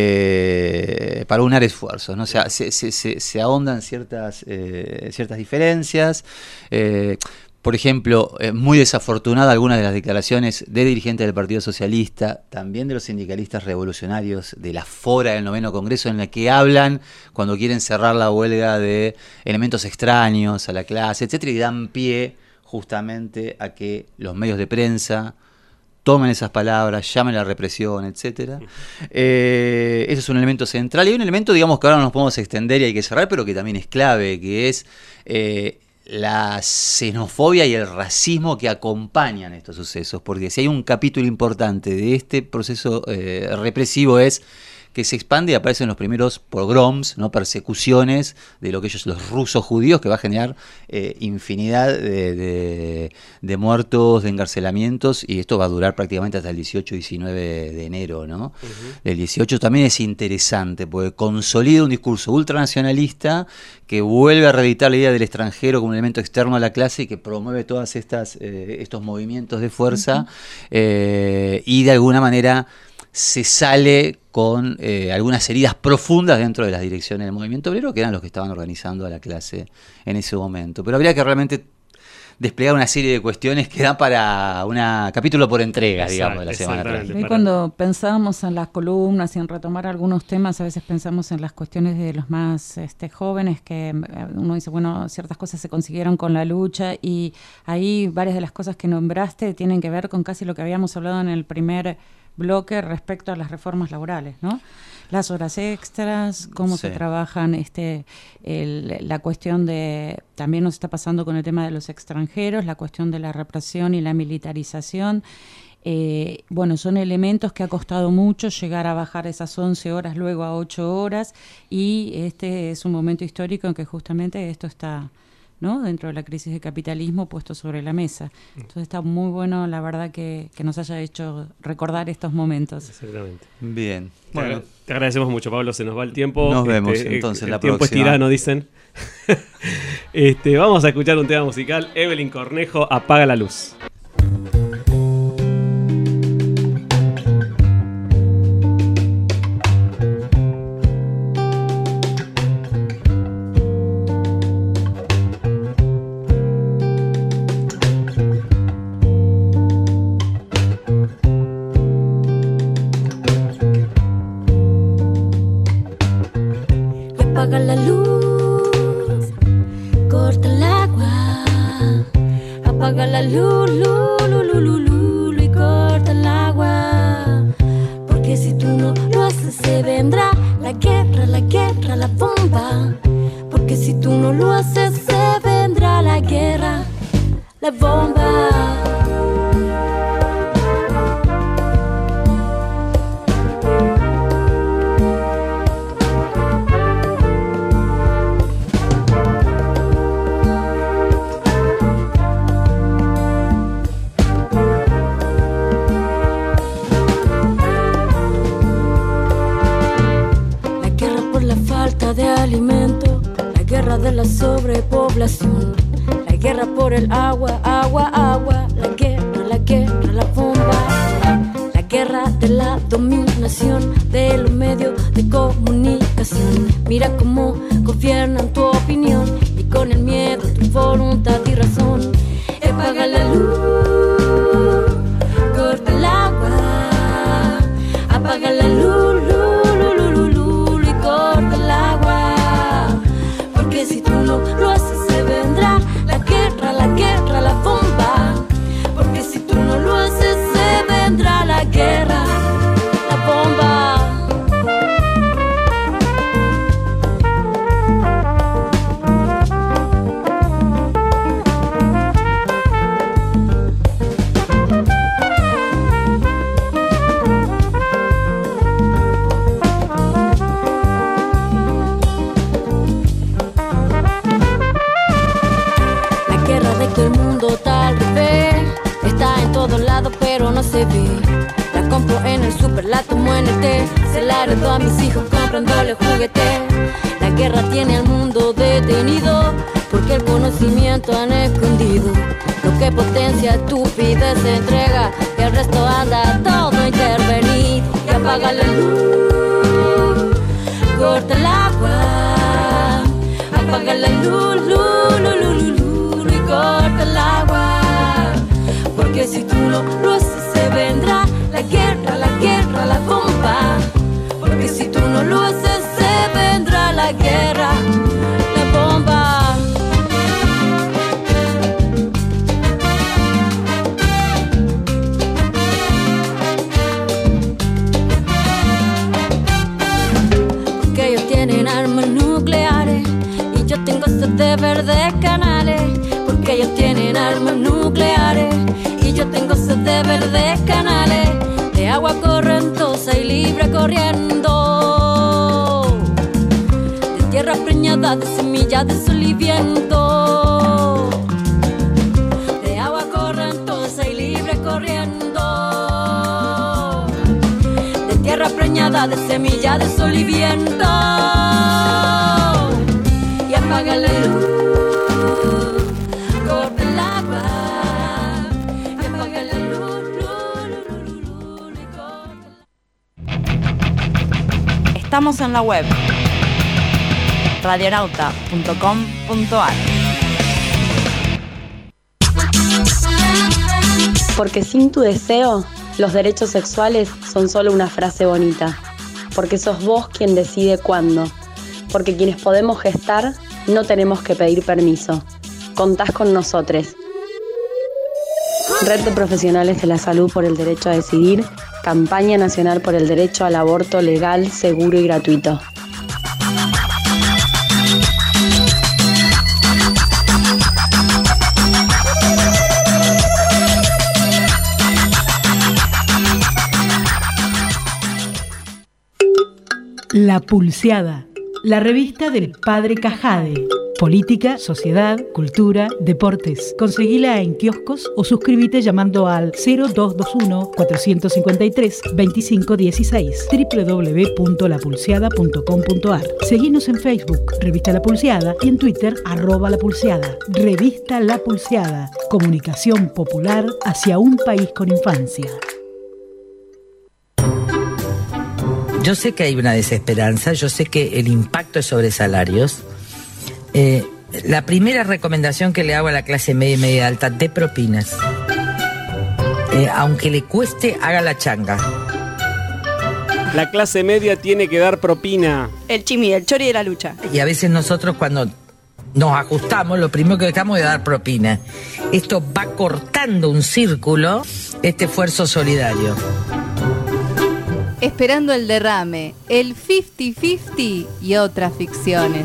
para unar esfuerzos, ¿no? O sea, se ahondan ciertas diferencias. Por ejemplo, muy desafortunada algunas de las declaraciones de dirigentes del Partido Socialista, también de los sindicalistas revolucionarios de la Fora del 9º Congreso, en la que hablan cuando quieren cerrar la huelga de elementos extraños a la clase, etcétera, y dan pie justamente a que los medios de prensa tomen esas palabras, llamen a la represión, etcétera. Ese es un elemento central. Y hay un elemento, digamos, que ahora no nos podemos extender y hay que cerrar, pero que también es clave, que es la xenofobia y el racismo que acompañan estos sucesos, porque si hay un capítulo importante de este proceso represivo es que se expande y aparecen los primeros pogroms, ¿no? Persecuciones de lo que ellos, los rusos judíos, que va a generar infinidad de muertos, de encarcelamientos, y esto va a durar prácticamente hasta el 18-19 de enero, ¿no? El 18 también es interesante, porque consolida un discurso ultranacionalista que vuelve a reeditar la idea del extranjero como un elemento externo a la clase y que promueve todas estos movimientos de fuerza, y de alguna manera se sale con algunas heridas profundas dentro de las direcciones del movimiento obrero, que eran los que estaban organizando a la clase en ese momento. Pero habría que realmente desplegar una serie de cuestiones que dan para un capítulo por entrega, digamos, de la semana. Y cuando pensábamos en las columnas y en retomar algunos temas, a veces pensamos en las cuestiones de los más jóvenes, que uno dice, bueno, ciertas cosas se consiguieron con la lucha, y ahí varias de las cosas que nombraste tienen que ver con casi lo que habíamos hablado en el primer bloque respecto a las reformas laborales, ¿no? Las horas extras, cómo se trabajan, la cuestión de, también nos está pasando con el tema de los extranjeros, la cuestión de la represión y la militarización. Bueno, son elementos que ha costado mucho llegar a bajar esas 11 horas, luego a 8 horas, y este es un momento histórico en que justamente esto está, ¿no?, dentro de la crisis del capitalismo, puesto sobre la mesa. Entonces está muy bueno, la verdad, que nos haya hecho recordar estos momentos. Exactamente. Bien. Bueno, te agradecemos mucho, Pablo, se nos va el tiempo. Nos vemos entonces la próxima. El tiempo es tirano, dicen. Vamos a escuchar un tema musical. Evelyn Cornejo, Apaga la luz. luz, corta el agua, apaga la luz, y corta el agua. Porque si tú no lo haces se vendrá la guerra, la bomba. Porque si tú no lo haces se vendrá la guerra, la bomba. De alimento, la guerra de la sobrepoblación, la guerra por el agua, la guerra, la bomba, la guerra de la dominación de los medios de comunicación. Mira cómo gobiernan tu opinión y con el miedo tu voluntad y razón. Apaga la luz, corta el agua, apaga la luz. Porque si tú no lo haces se vendrá la guerra, la bomba. Porque si tú no lo haces se vendrá la guerra, la bomba. Pero no se ve. La compro en el super, la tomo en el té. Se la heredo a mis hijos comprándole juguete. La guerra tiene al mundo detenido porque el conocimiento han escondido. Lo que potencia estupidez se entrega y el resto anda todo intervenido. Y apaga la luz, corta el agua, apaga la luz, y corta el agua. Porque si tú no lo haces se vendrá la guerra, la bomba. Porque si tú no lo haces se vendrá la guerra, la bomba. Porque ellos tienen armas nucleares y yo tengo sed de verdes canales. Porque ellos tienen armas nucleares y yo tengo sed de verdes canales, de agua correntosa y libre corriendo, de tierra preñada de semillas de sol y viento, de agua correntosa y libre corriendo, de tierra preñada de semillas de sol y viento. Y apaga la luz, corta el agua. Estamos en la web radionauta.com.ar. Porque sin tu deseo, los derechos sexuales son solo una frase bonita. Porque sos vos quien decide cuándo. Porque quienes podemos gestar, no tenemos que pedir permiso. Contás con nosotros. Red de Profesionales de la Salud por el Derecho a Decidir, Campaña Nacional por el Derecho al Aborto Legal, Seguro y Gratuito. La Pulseada, la revista del Padre Cajade. Política, sociedad, cultura, deportes. Conseguila en kioscos o suscríbete llamando al 0221-453-2516 www.lapulseada.com.ar. Seguinos en Facebook, Revista La Pulseada, y en Twitter, @lapulseada. Revista La Pulseada. Comunicación popular hacia un país con infancia. Yo sé que hay una desesperanza, yo sé que el impacto es sobre salarios. La primera recomendación que le hago a la clase media y media alta, de propinas. Aunque le cueste, haga la changa. La clase media tiene que dar propina. El chimi, el chori de la lucha. Y a veces nosotros cuando nos ajustamos, lo primero que dejamos es dar propina. Esto va cortando un círculo, este esfuerzo solidario. Esperando el derrame, el 50-50 y otras ficciones.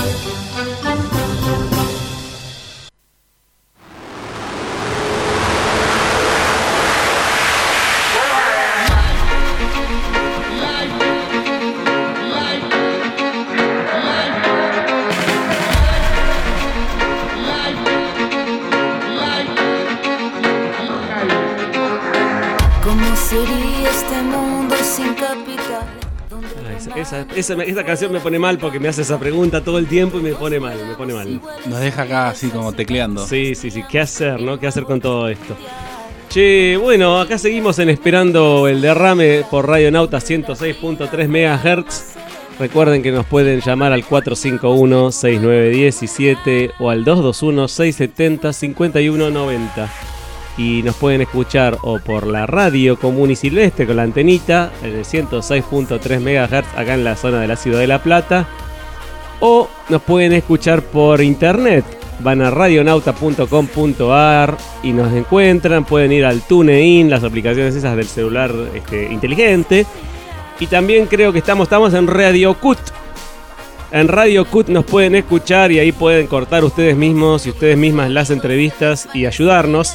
¿Cómo sería este mundo sin capital? Esa canción me pone mal porque me hace esa pregunta todo el tiempo y me pone mal. Nos deja acá así como tecleando. Sí. ¿Qué hacer, no? ¿Qué hacer con todo esto? Che, bueno, acá seguimos en Esperando el Derrame por Radio Nauta 106.3 MHz. Recuerden que nos pueden llamar al 451-6917 o al 221-670-5190. Y nos pueden escuchar o por la radio común y silvestre con la antenita en el 106.3 MHz acá en la zona de la Ciudad de La Plata, o nos pueden escuchar por internet. Van a radionauta.com.ar y nos encuentran. Pueden ir al TuneIn, las aplicaciones esas del celular inteligente. Y también creo que estamos en Radio Cut. En Radio Cut nos pueden escuchar y ahí pueden cortar ustedes mismos y ustedes mismas las entrevistas y ayudarnos.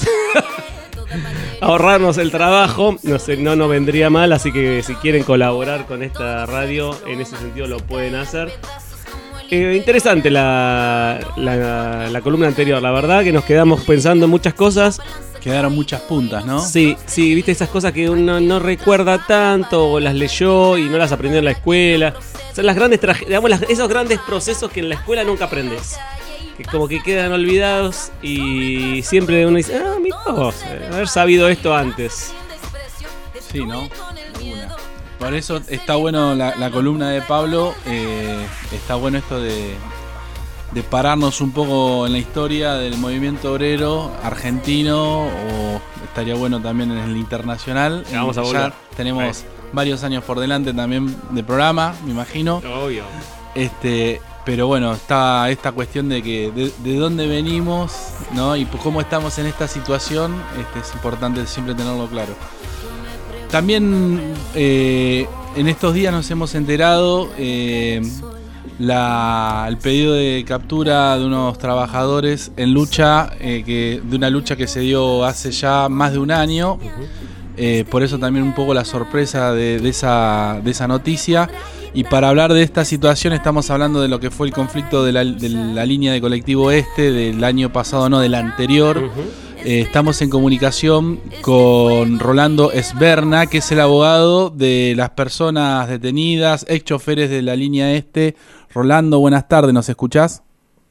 Ahorrarnos el trabajo, no nos vendría mal, así que si quieren colaborar con esta radio, en ese sentido lo pueden hacer. Interesante la columna anterior, la verdad que nos quedamos pensando en muchas cosas. Quedaron muchas puntas, ¿no? Sí, viste esas cosas que uno no recuerda tanto, o las leyó y no las aprendió en la escuela. Son las grandes esos grandes procesos que en la escuela nunca aprendes. Que como que quedan olvidados y siempre uno dice, mira vos, haber sabido esto antes. Sí, ¿no? Por eso está bueno la columna de Pablo, está bueno esto de pararnos un poco en la historia del movimiento obrero argentino, o estaría bueno también en el internacional. Ya vamos a volver. Ya tenemos varios años por delante también de programa, me imagino. Obvio. Pero bueno, está esta cuestión de que de dónde venimos, ¿no? Y cómo estamos en esta situación, es importante siempre tenerlo claro. También en estos días nos hemos enterado el pedido de captura de unos trabajadores en lucha, de una lucha que se dio hace ya más de un año. Por eso también un poco la sorpresa de esa noticia. Y para hablar de esta situación estamos hablando de lo que fue el conflicto de la línea de colectivo del año pasado, no, del anterior. Estamos en comunicación con Rolando Esberna, que es el abogado de las personas detenidas, ex choferes de la línea este. Rolando, buenas tardes, ¿nos escuchás?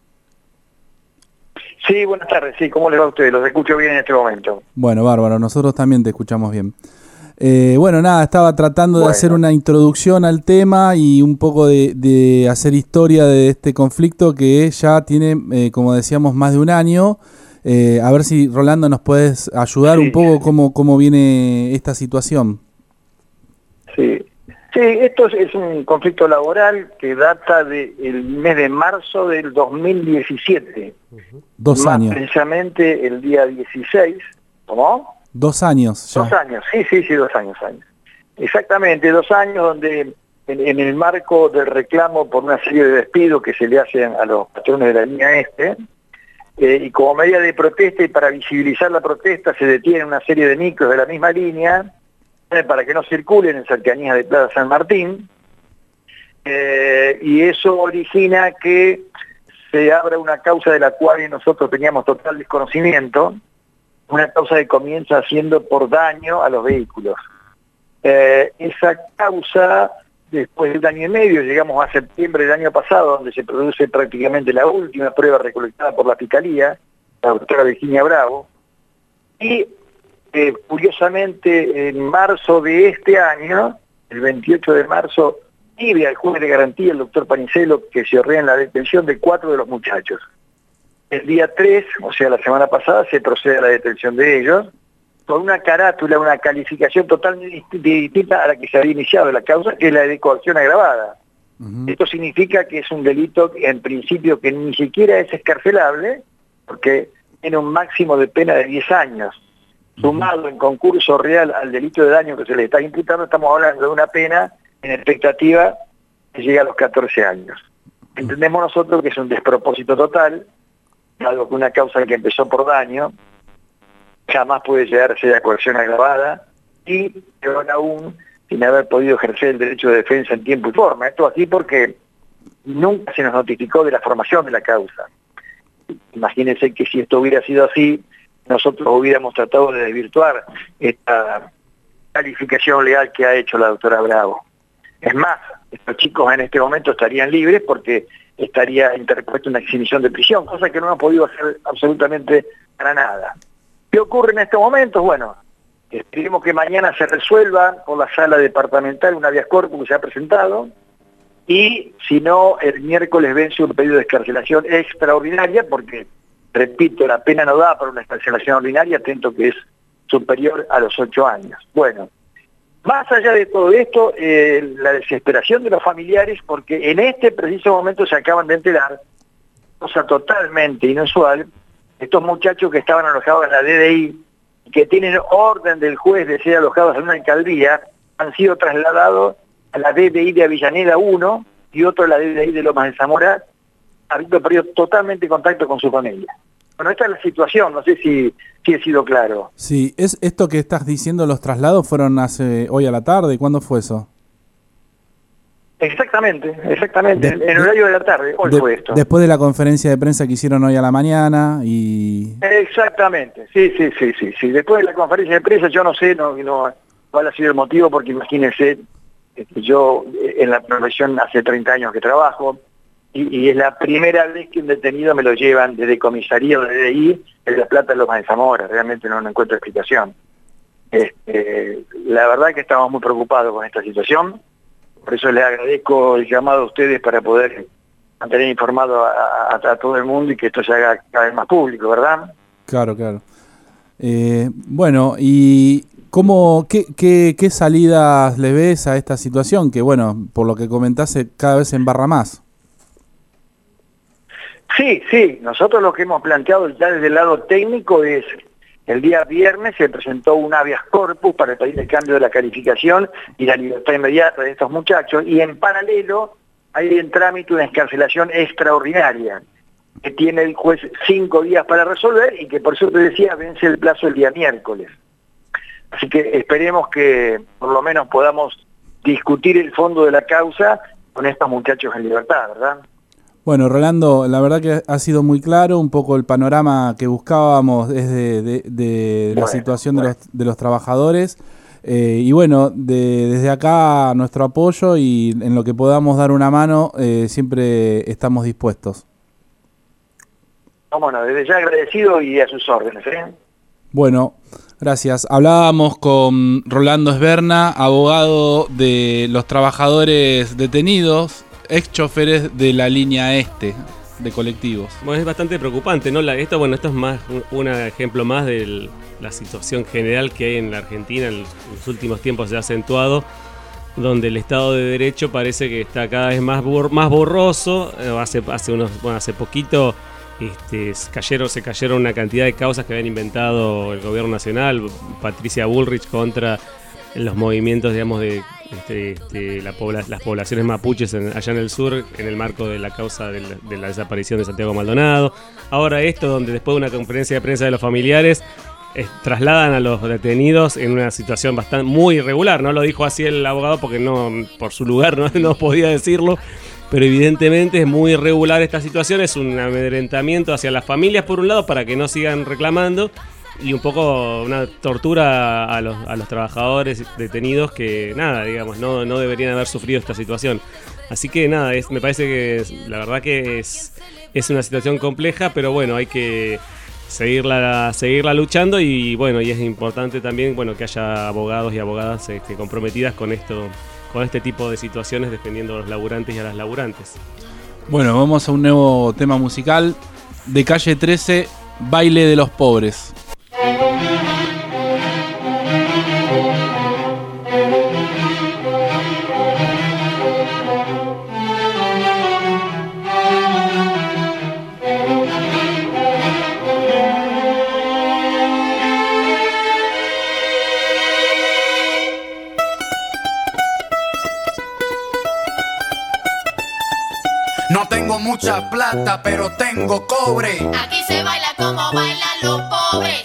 Sí, buenas tardes, sí, ¿cómo les va a ustedes? Los escucho bien en este momento. Bueno, bárbaro, nosotros también te escuchamos bien. Bueno, nada, estaba tratando de hacer una introducción al tema y un poco de hacer historia de este conflicto que ya tiene, como decíamos, más de un año. A ver si, Rolando, nos puedes ayudar un poco cómo viene esta situación. Sí, esto es un conflicto laboral que data del mes de marzo del 2017. 2 años. Precisamente el día 16, ¿cómo? 2 años ya. 2 años, sí, 2 años. Exactamente, 2 años donde en el marco del reclamo por una serie de despidos que se le hacen a los patrones de la línea este, y como medida de protesta y para visibilizar la protesta se detienen una serie de micros de la misma línea para que no circulen en cercanías de Plaza San Martín, y eso origina que se abra una causa de la cual nosotros teníamos total desconocimiento, una causa que comienza haciendo por daño a los vehículos. Esa causa, después de 1 año y medio, llegamos a septiembre del año pasado, donde se produce prácticamente la última prueba recolectada por la Fiscalía, la doctora Virginia Bravo, y curiosamente en marzo de este año, el 28 de marzo, pide al juez de garantía, el doctor Panicelo, que se ordene la detención de 4 de los muchachos. El día 3, o sea la semana pasada, se procede a la detención de ellos, con una carátula, una calificación totalmente distinta a la que se había iniciado la causa, que es la de coerción agravada. Esto significa que es un delito en principio que ni siquiera es excarcelable, porque tiene un máximo de pena de 10 años. Sumado en concurso real al delito de daño que se le está imputando, estamos hablando de una pena en expectativa que llega a los 14 años. Entendemos nosotros que es un despropósito total, algo que una causa que empezó por daño jamás puede llegarse a coerción agravada y, peor aún, sin haber podido ejercer el derecho de defensa en tiempo y forma. Esto así porque nunca se nos notificó de la formación de la causa. Imagínense que si esto hubiera sido así, nosotros hubiéramos tratado de desvirtuar esta calificación legal que ha hecho la doctora Bravo. Es más, estos chicos en este momento estarían libres porque estaría interpuesta una exhibición de prisión, cosa que no han podido hacer absolutamente para nada. ¿Qué ocurre en estos momentos? Bueno, esperemos que mañana se resuelva por la sala departamental un habeas corpus que se ha presentado, y si no, el miércoles vence un pedido de excarcelación extraordinaria, porque, repito, la pena no da para una excarcelación ordinaria, atento que es superior a los 8 años. Bueno, más allá de todo esto, la desesperación de los familiares, porque en este preciso momento se acaban de enterar, cosa totalmente inusual, estos muchachos que estaban alojados en la DDI, que tienen orden del juez de ser alojados en una alcaldía, han sido trasladados a la DDI de Avellaneda 1 y otro a la DDI de Lomas de Zamora, habiendo perdido totalmente contacto con su familia. Bueno, esta es la situación, no sé si he sido claro. Sí, es esto que estás diciendo, los traslados fueron hoy a la tarde, ¿cuándo fue eso? Exactamente, en horario de la tarde, hoy fue esto. Después de la conferencia de prensa que hicieron hoy a la mañana y... Exactamente, sí. Después de la conferencia de prensa yo no sé cuál ha sido el motivo, porque imagínense, yo en la profesión hace 30 años que trabajo, y es la primera vez que un detenido me lo llevan desde comisaría o de DDI, en La Plata, Lomas de Zamora, realmente no encuentro explicación. La verdad que estamos muy preocupados con esta situación, por eso les agradezco el llamado a ustedes para poder mantener informado a todo el mundo y que esto se haga cada vez más público, ¿verdad? Claro. Bueno, y ¿qué salidas le ves a esta situación? Que bueno, por lo que comentaste, cada vez se embarra más. Sí, nosotros lo que hemos planteado ya desde el lado técnico es, el día viernes se presentó un habeas corpus para pedir el cambio de la calificación y la libertad inmediata de estos muchachos, y en paralelo hay en trámite una excarcelación extraordinaria que tiene el juez 5 días para resolver y que, por eso te decía, vence el plazo el día miércoles. Así que esperemos que por lo menos podamos discutir el fondo de la causa con estos muchachos en libertad, ¿verdad? Bueno, Rolando, la verdad que ha sido muy claro, un poco el panorama que buscábamos es de la situación de los trabajadores, y bueno, desde acá nuestro apoyo, y en lo que podamos dar una mano siempre estamos dispuestos. Bueno, desde ya agradecido y a sus órdenes, ¿eh? Bueno, gracias. Hablábamos con Rolando Esberna, abogado de los trabajadores detenidos, ex choferes de la línea este de colectivos. Bueno, es bastante preocupante, ¿no? Esto es más un ejemplo más de la situación general que hay en la Argentina. En los últimos tiempos se ha acentuado, donde el Estado de Derecho parece que está cada vez más borroso. Hace poquito se cayeron una cantidad de causas que habían inventado el gobierno nacional, Patricia Bullrich, contra los movimientos, digamos, de las poblaciones mapuches allá en el sur, en el marco de la causa de la desaparición de Santiago Maldonado. Ahora esto, donde después de una conferencia de prensa de los familiares trasladan a los detenidos en una situación muy irregular. No lo dijo así el abogado porque por su lugar no podía decirlo, pero evidentemente es muy irregular esta situación. Es un amedrentamiento hacia las familias por un lado para que no sigan reclamando, y un poco una tortura a los trabajadores detenidos que no deberían haber sufrido esta situación. Así que me parece que la verdad que es una situación compleja, pero bueno, hay que seguirla luchando, y bueno, y es importante también que haya abogados y abogadas comprometidas con este tipo de situaciones, defendiendo a los laburantes y a las laburantes. Bueno, vamos a un nuevo tema musical de Calle 13, Baile de los Pobres. mucha plata, pero tengo cobre. Aquí se baila como bailan los pobres.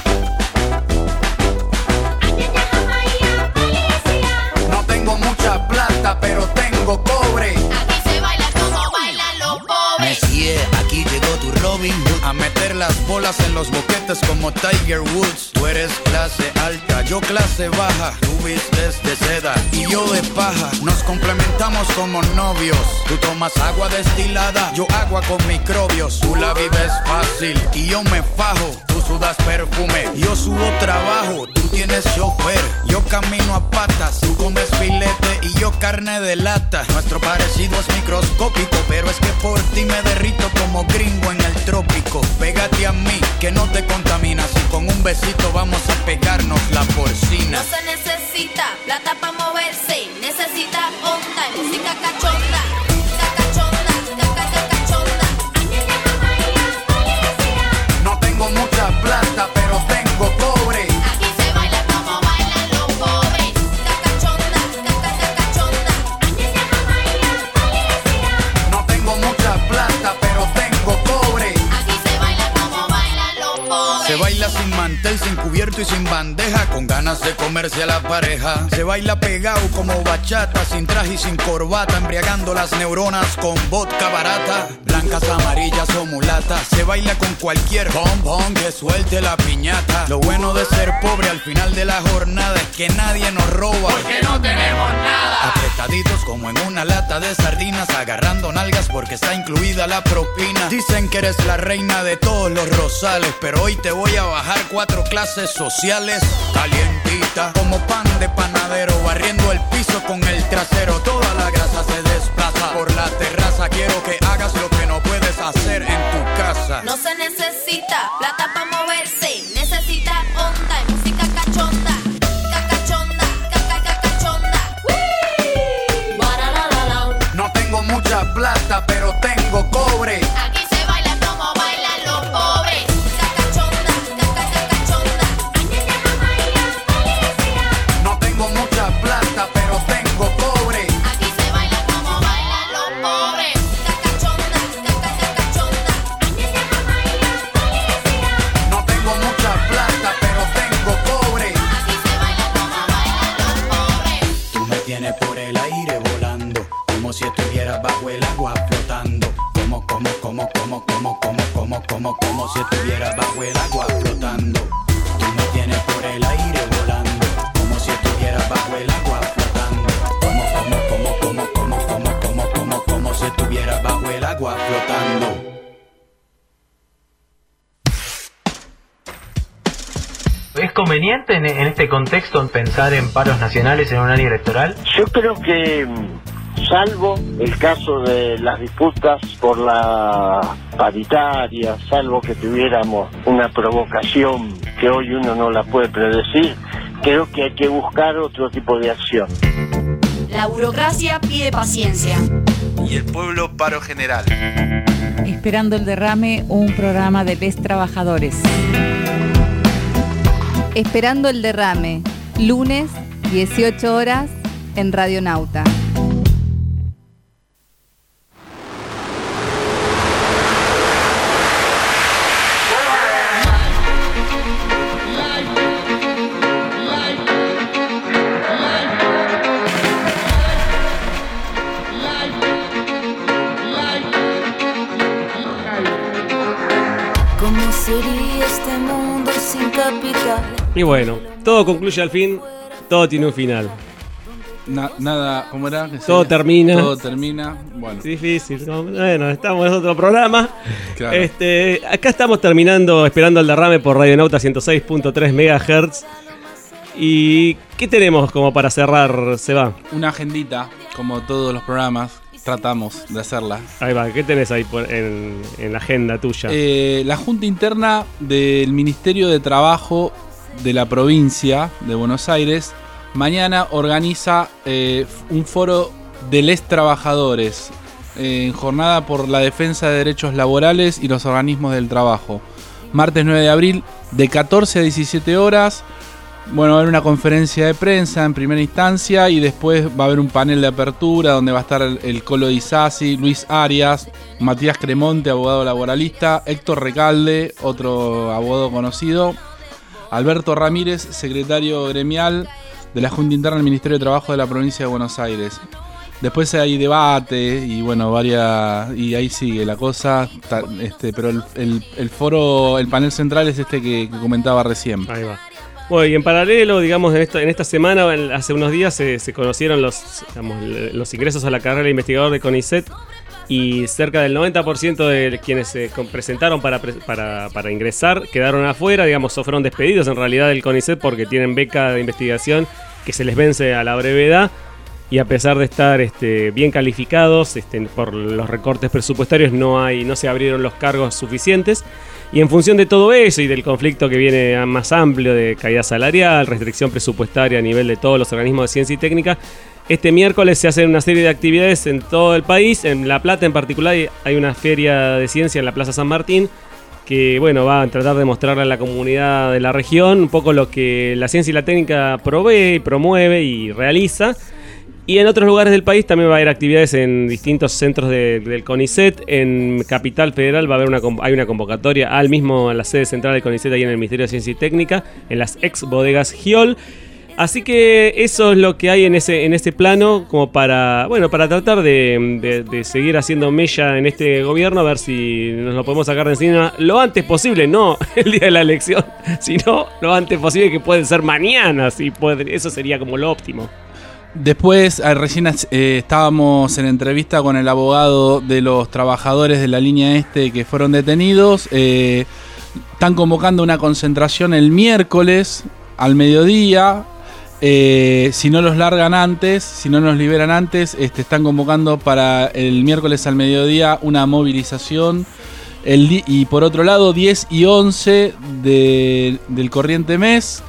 No tengo mucha plata, pero tengo cobre. Aquí se baila como bailan los pobres. Messier, aquí llegó tu Robin Hood a meter las bolas en los boquetes como Tiger Woods. Tú eres clase alta, yo clase baja. Tú vistes de seda y yo de paja. Nos complementamos como novios. Tú tomas agua destilada, yo agua con microbios. Tú la vives fácil y yo me fajo. Tú sudas perfume, yo subo trabajo. Tú tienes chofer, yo camino a patas. Tú comes filete y yo carne de lata. Nuestro parecido es microscópico, pero es que por ti me derrito como gringo en el trópico. Pégate a mí, que no te contaminas. Y con un besito vamos a pegarnos la porcina. No se necesita plata para moverse, necesita onda y música cachonda. No tengo mucha plata, pero tengo cobre. Aquí se baila como bailan los pobres. No tengo mucha plata, pero tengo cobre. Aquí se baila como bailan los pobres. Se baila sin mantel, sin cubierto y sin bandeja, con ganas de comerse a la pareja. Se baila pegado como bachata, sin traje y sin corbata, embriagando las neuronas con vodka barata. Blancas, amarillas o mulatas. Se baila con cualquier bombón que suelte la piñata. Lo bueno de ser pobre al final de la jornada es que nadie nos roba, porque no tenemos nada. Apretaditos como en una lata de sardinas, agarrando nalgas porque está incluida la propina. Dicen que eres la reina de todos los rosales, pero hoy te voy a bajar 4 clases sociales. Calientita como pan de panadero, barriendo el piso con el trasero. Toda la grasa se desplaza por la terraza. Quiero que hagas lo que no puedes hacer en tu casa. No se necesita plata para moverse, necesita onda y música cachonda. No tengo mucha plata, pero tengo cobre. Aquí se baila como bailan los pobres. No tengo mucha plata, pero tengo cobre. Aquí se baila como bailan los pobres. No tengo mucha plata, pero tengo cobre. Aquí se baila como bailan los pobres. Tú me tienes por el aire volando, como si estuvieras bajo el agua flotando. Como si estuvieras bajo el agua flotando. Tú me tienes por el aire volando, como si estuvieras bajo el agua flotando. Como si estuvieras bajo el agua flotando. ¿Es conveniente en este contexto pensar en paros nacionales en un año electoral? Yo creo que, salvo el caso de las disputas por la paritaria, salvo que tuviéramos una provocación que hoy uno no la puede predecir, creo que hay que buscar otro tipo de acción. La burocracia pide paciencia. Y el pueblo paro general. Esperando el derrame, un programa de Les Trabajadores. Esperando el derrame, lunes, 18 horas, en Radio Nauta. ¿Cómo sería este mundo sin capital? Y bueno, todo concluye al fin, todo tiene un final. Nada, ¿cómo era? Todo termina. Todo termina. Bueno. Difícil. Bueno, estamos en otro programa. Claro. Acá estamos terminando, esperando el derrame por Radio Nauta 106.3 MHz. ¿Y qué tenemos como para cerrar, Seba? Una agendita, como todos los programas, tratamos de hacerla. Ahí va, ¿qué tenés ahí en la agenda tuya? La Junta Interna del Ministerio de Trabajo de la provincia de Buenos Aires mañana organiza un foro de les trabajadores en jornada por la defensa de derechos laborales y los organismos del trabajo. Martes 9 de abril de 14 a 17 horas. Bueno, va a haber una conferencia de prensa en primera instancia y después va a haber un panel de apertura donde va a estar el Colo Di Sassi, Luis Arias, Matías Cremonte, abogado laboralista, Héctor Recalde, otro abogado conocido, Alberto Ramírez, secretario gremial de la Junta Interna del Ministerio de Trabajo de la provincia de Buenos Aires. Después hay debate y bueno, y ahí sigue la cosa, pero el foro, el panel central es este que comentaba recién. Ahí va. Bueno, y en paralelo, digamos, en esta semana, hace unos días se conocieron los ingresos a la carrera de investigador de CONICET y cerca del 90% de quienes se presentaron para ingresar quedaron afuera, digamos, o fueron despedidos en realidad del CONICET porque tienen beca de investigación que se les vence a la brevedad. Y a pesar de estar bien calificados por los recortes presupuestarios, no se abrieron los cargos suficientes. Y en función de todo eso y del conflicto que viene más amplio de caída salarial, restricción presupuestaria a nivel de todos los organismos de ciencia y técnica, este miércoles se hacen una serie de actividades en todo el país. En La Plata en particular hay una feria de ciencia en la Plaza San Martín que bueno, va a tratar de mostrarle a la comunidad de la región un poco lo que la ciencia y la técnica provee, promueve y realiza. Y en otros lugares del país también va a haber actividades en distintos centros del CONICET. En Capital Federal va a haber hay una convocatoria a la sede central del CONICET, ahí en el Ministerio de Ciencia y Técnica, en las ex bodegas Giol. Así que eso es lo que hay en ese plano, como para tratar de seguir haciendo mella en este gobierno, a ver si nos lo podemos sacar de encima lo antes posible, no el día de la elección, sino lo antes posible, que puede ser mañana, eso sería como lo óptimo. Después, recién estábamos en entrevista con el abogado de los trabajadores de la línea que fueron detenidos. Están convocando una concentración el miércoles al mediodía. Si no los largan antes, si no nos liberan antes, están convocando para el miércoles al mediodía una movilización. Y por otro lado, 10 y 11 del corriente mes.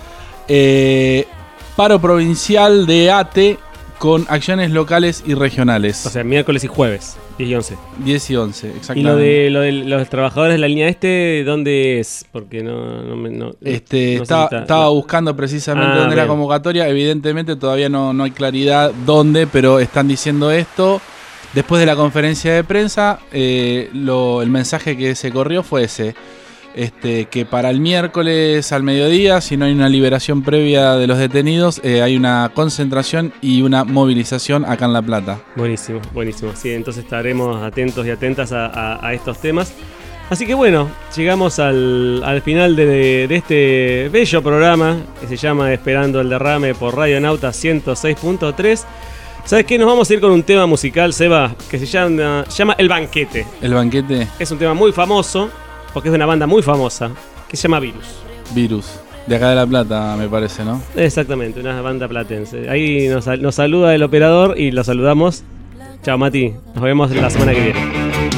Paro provincial de ATE con acciones locales y regionales. O sea, miércoles y jueves, 10 y 11. 10 y 11, exactamente. ¿Y lo de los trabajadores de la línea dónde es? Porque estaba buscando precisamente dónde es la convocatoria. Evidentemente todavía no hay claridad dónde, pero están diciendo esto. Después de la conferencia de prensa, el mensaje que se corrió fue ese. Que para el miércoles al mediodía, si no hay una liberación previa de los detenidos, hay una concentración y una movilización acá en La Plata. Buenísimo. Sí, entonces estaremos atentos y atentas a estos temas. Así que bueno, llegamos al final de este bello programa que se llama Esperando el Derrame por Radio Nauta 106.3. ¿Sabes qué? Nos vamos a ir con un tema musical, Seba, que se llama El Banquete. ¿El Banquete? Es un tema muy famoso, porque es de una banda muy famosa, que se llama Virus. De acá de La Plata, me parece, ¿no? Exactamente, una banda platense. Ahí nos saluda el operador y lo saludamos. Chao, Mati. Nos vemos la semana que viene.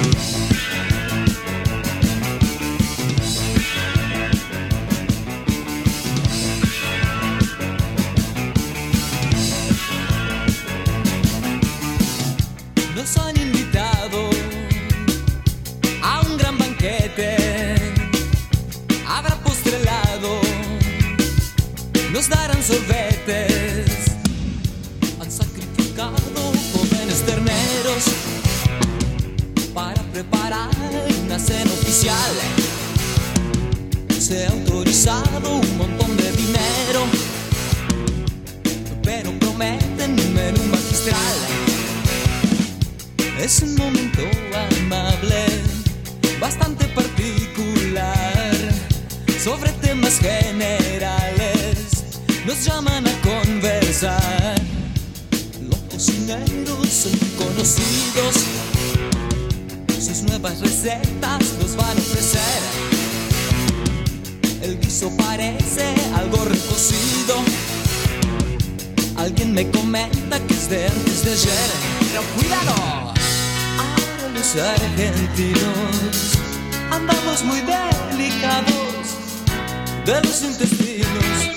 Nos darán sorbetes, han sacrificado jóvenes terneros para preparar una cena oficial. Se ha autorizado un montón de dinero, pero prometen un menú magistral. Es un momento amable, bastante particular, sobre temas generales. Nos llaman a conversar. Los cocineros son conocidos, sus nuevas recetas nos van a ofrecer. El guiso parece algo recocido. Alguien me comenta que es de antes de ayer. Pero cuidado, ahora los argentinos andamos muy delicados de los intestinos.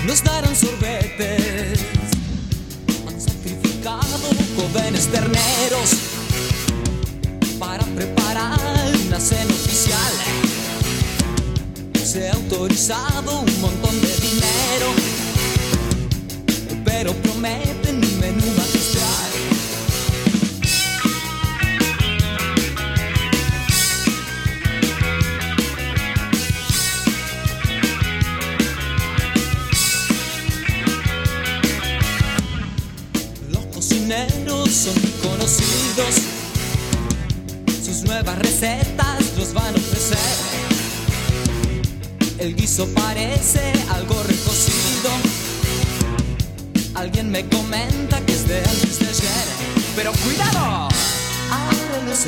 nos darán sorbetes. Han sacrificado jóvenes terneros para preparar una cena oficial. Se ha autorizado un montón de dinero, pero prometen un menú magistral. Los cocineros son muy conocidos, sus nuevas recetas los van a ofrecer. El guiso parece algo recocido. Alguien me comenta que es de antes de ayer, pero cuidado. Ahora los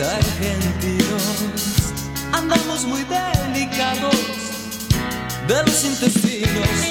argentinos andamos muy delicados de los intestinos.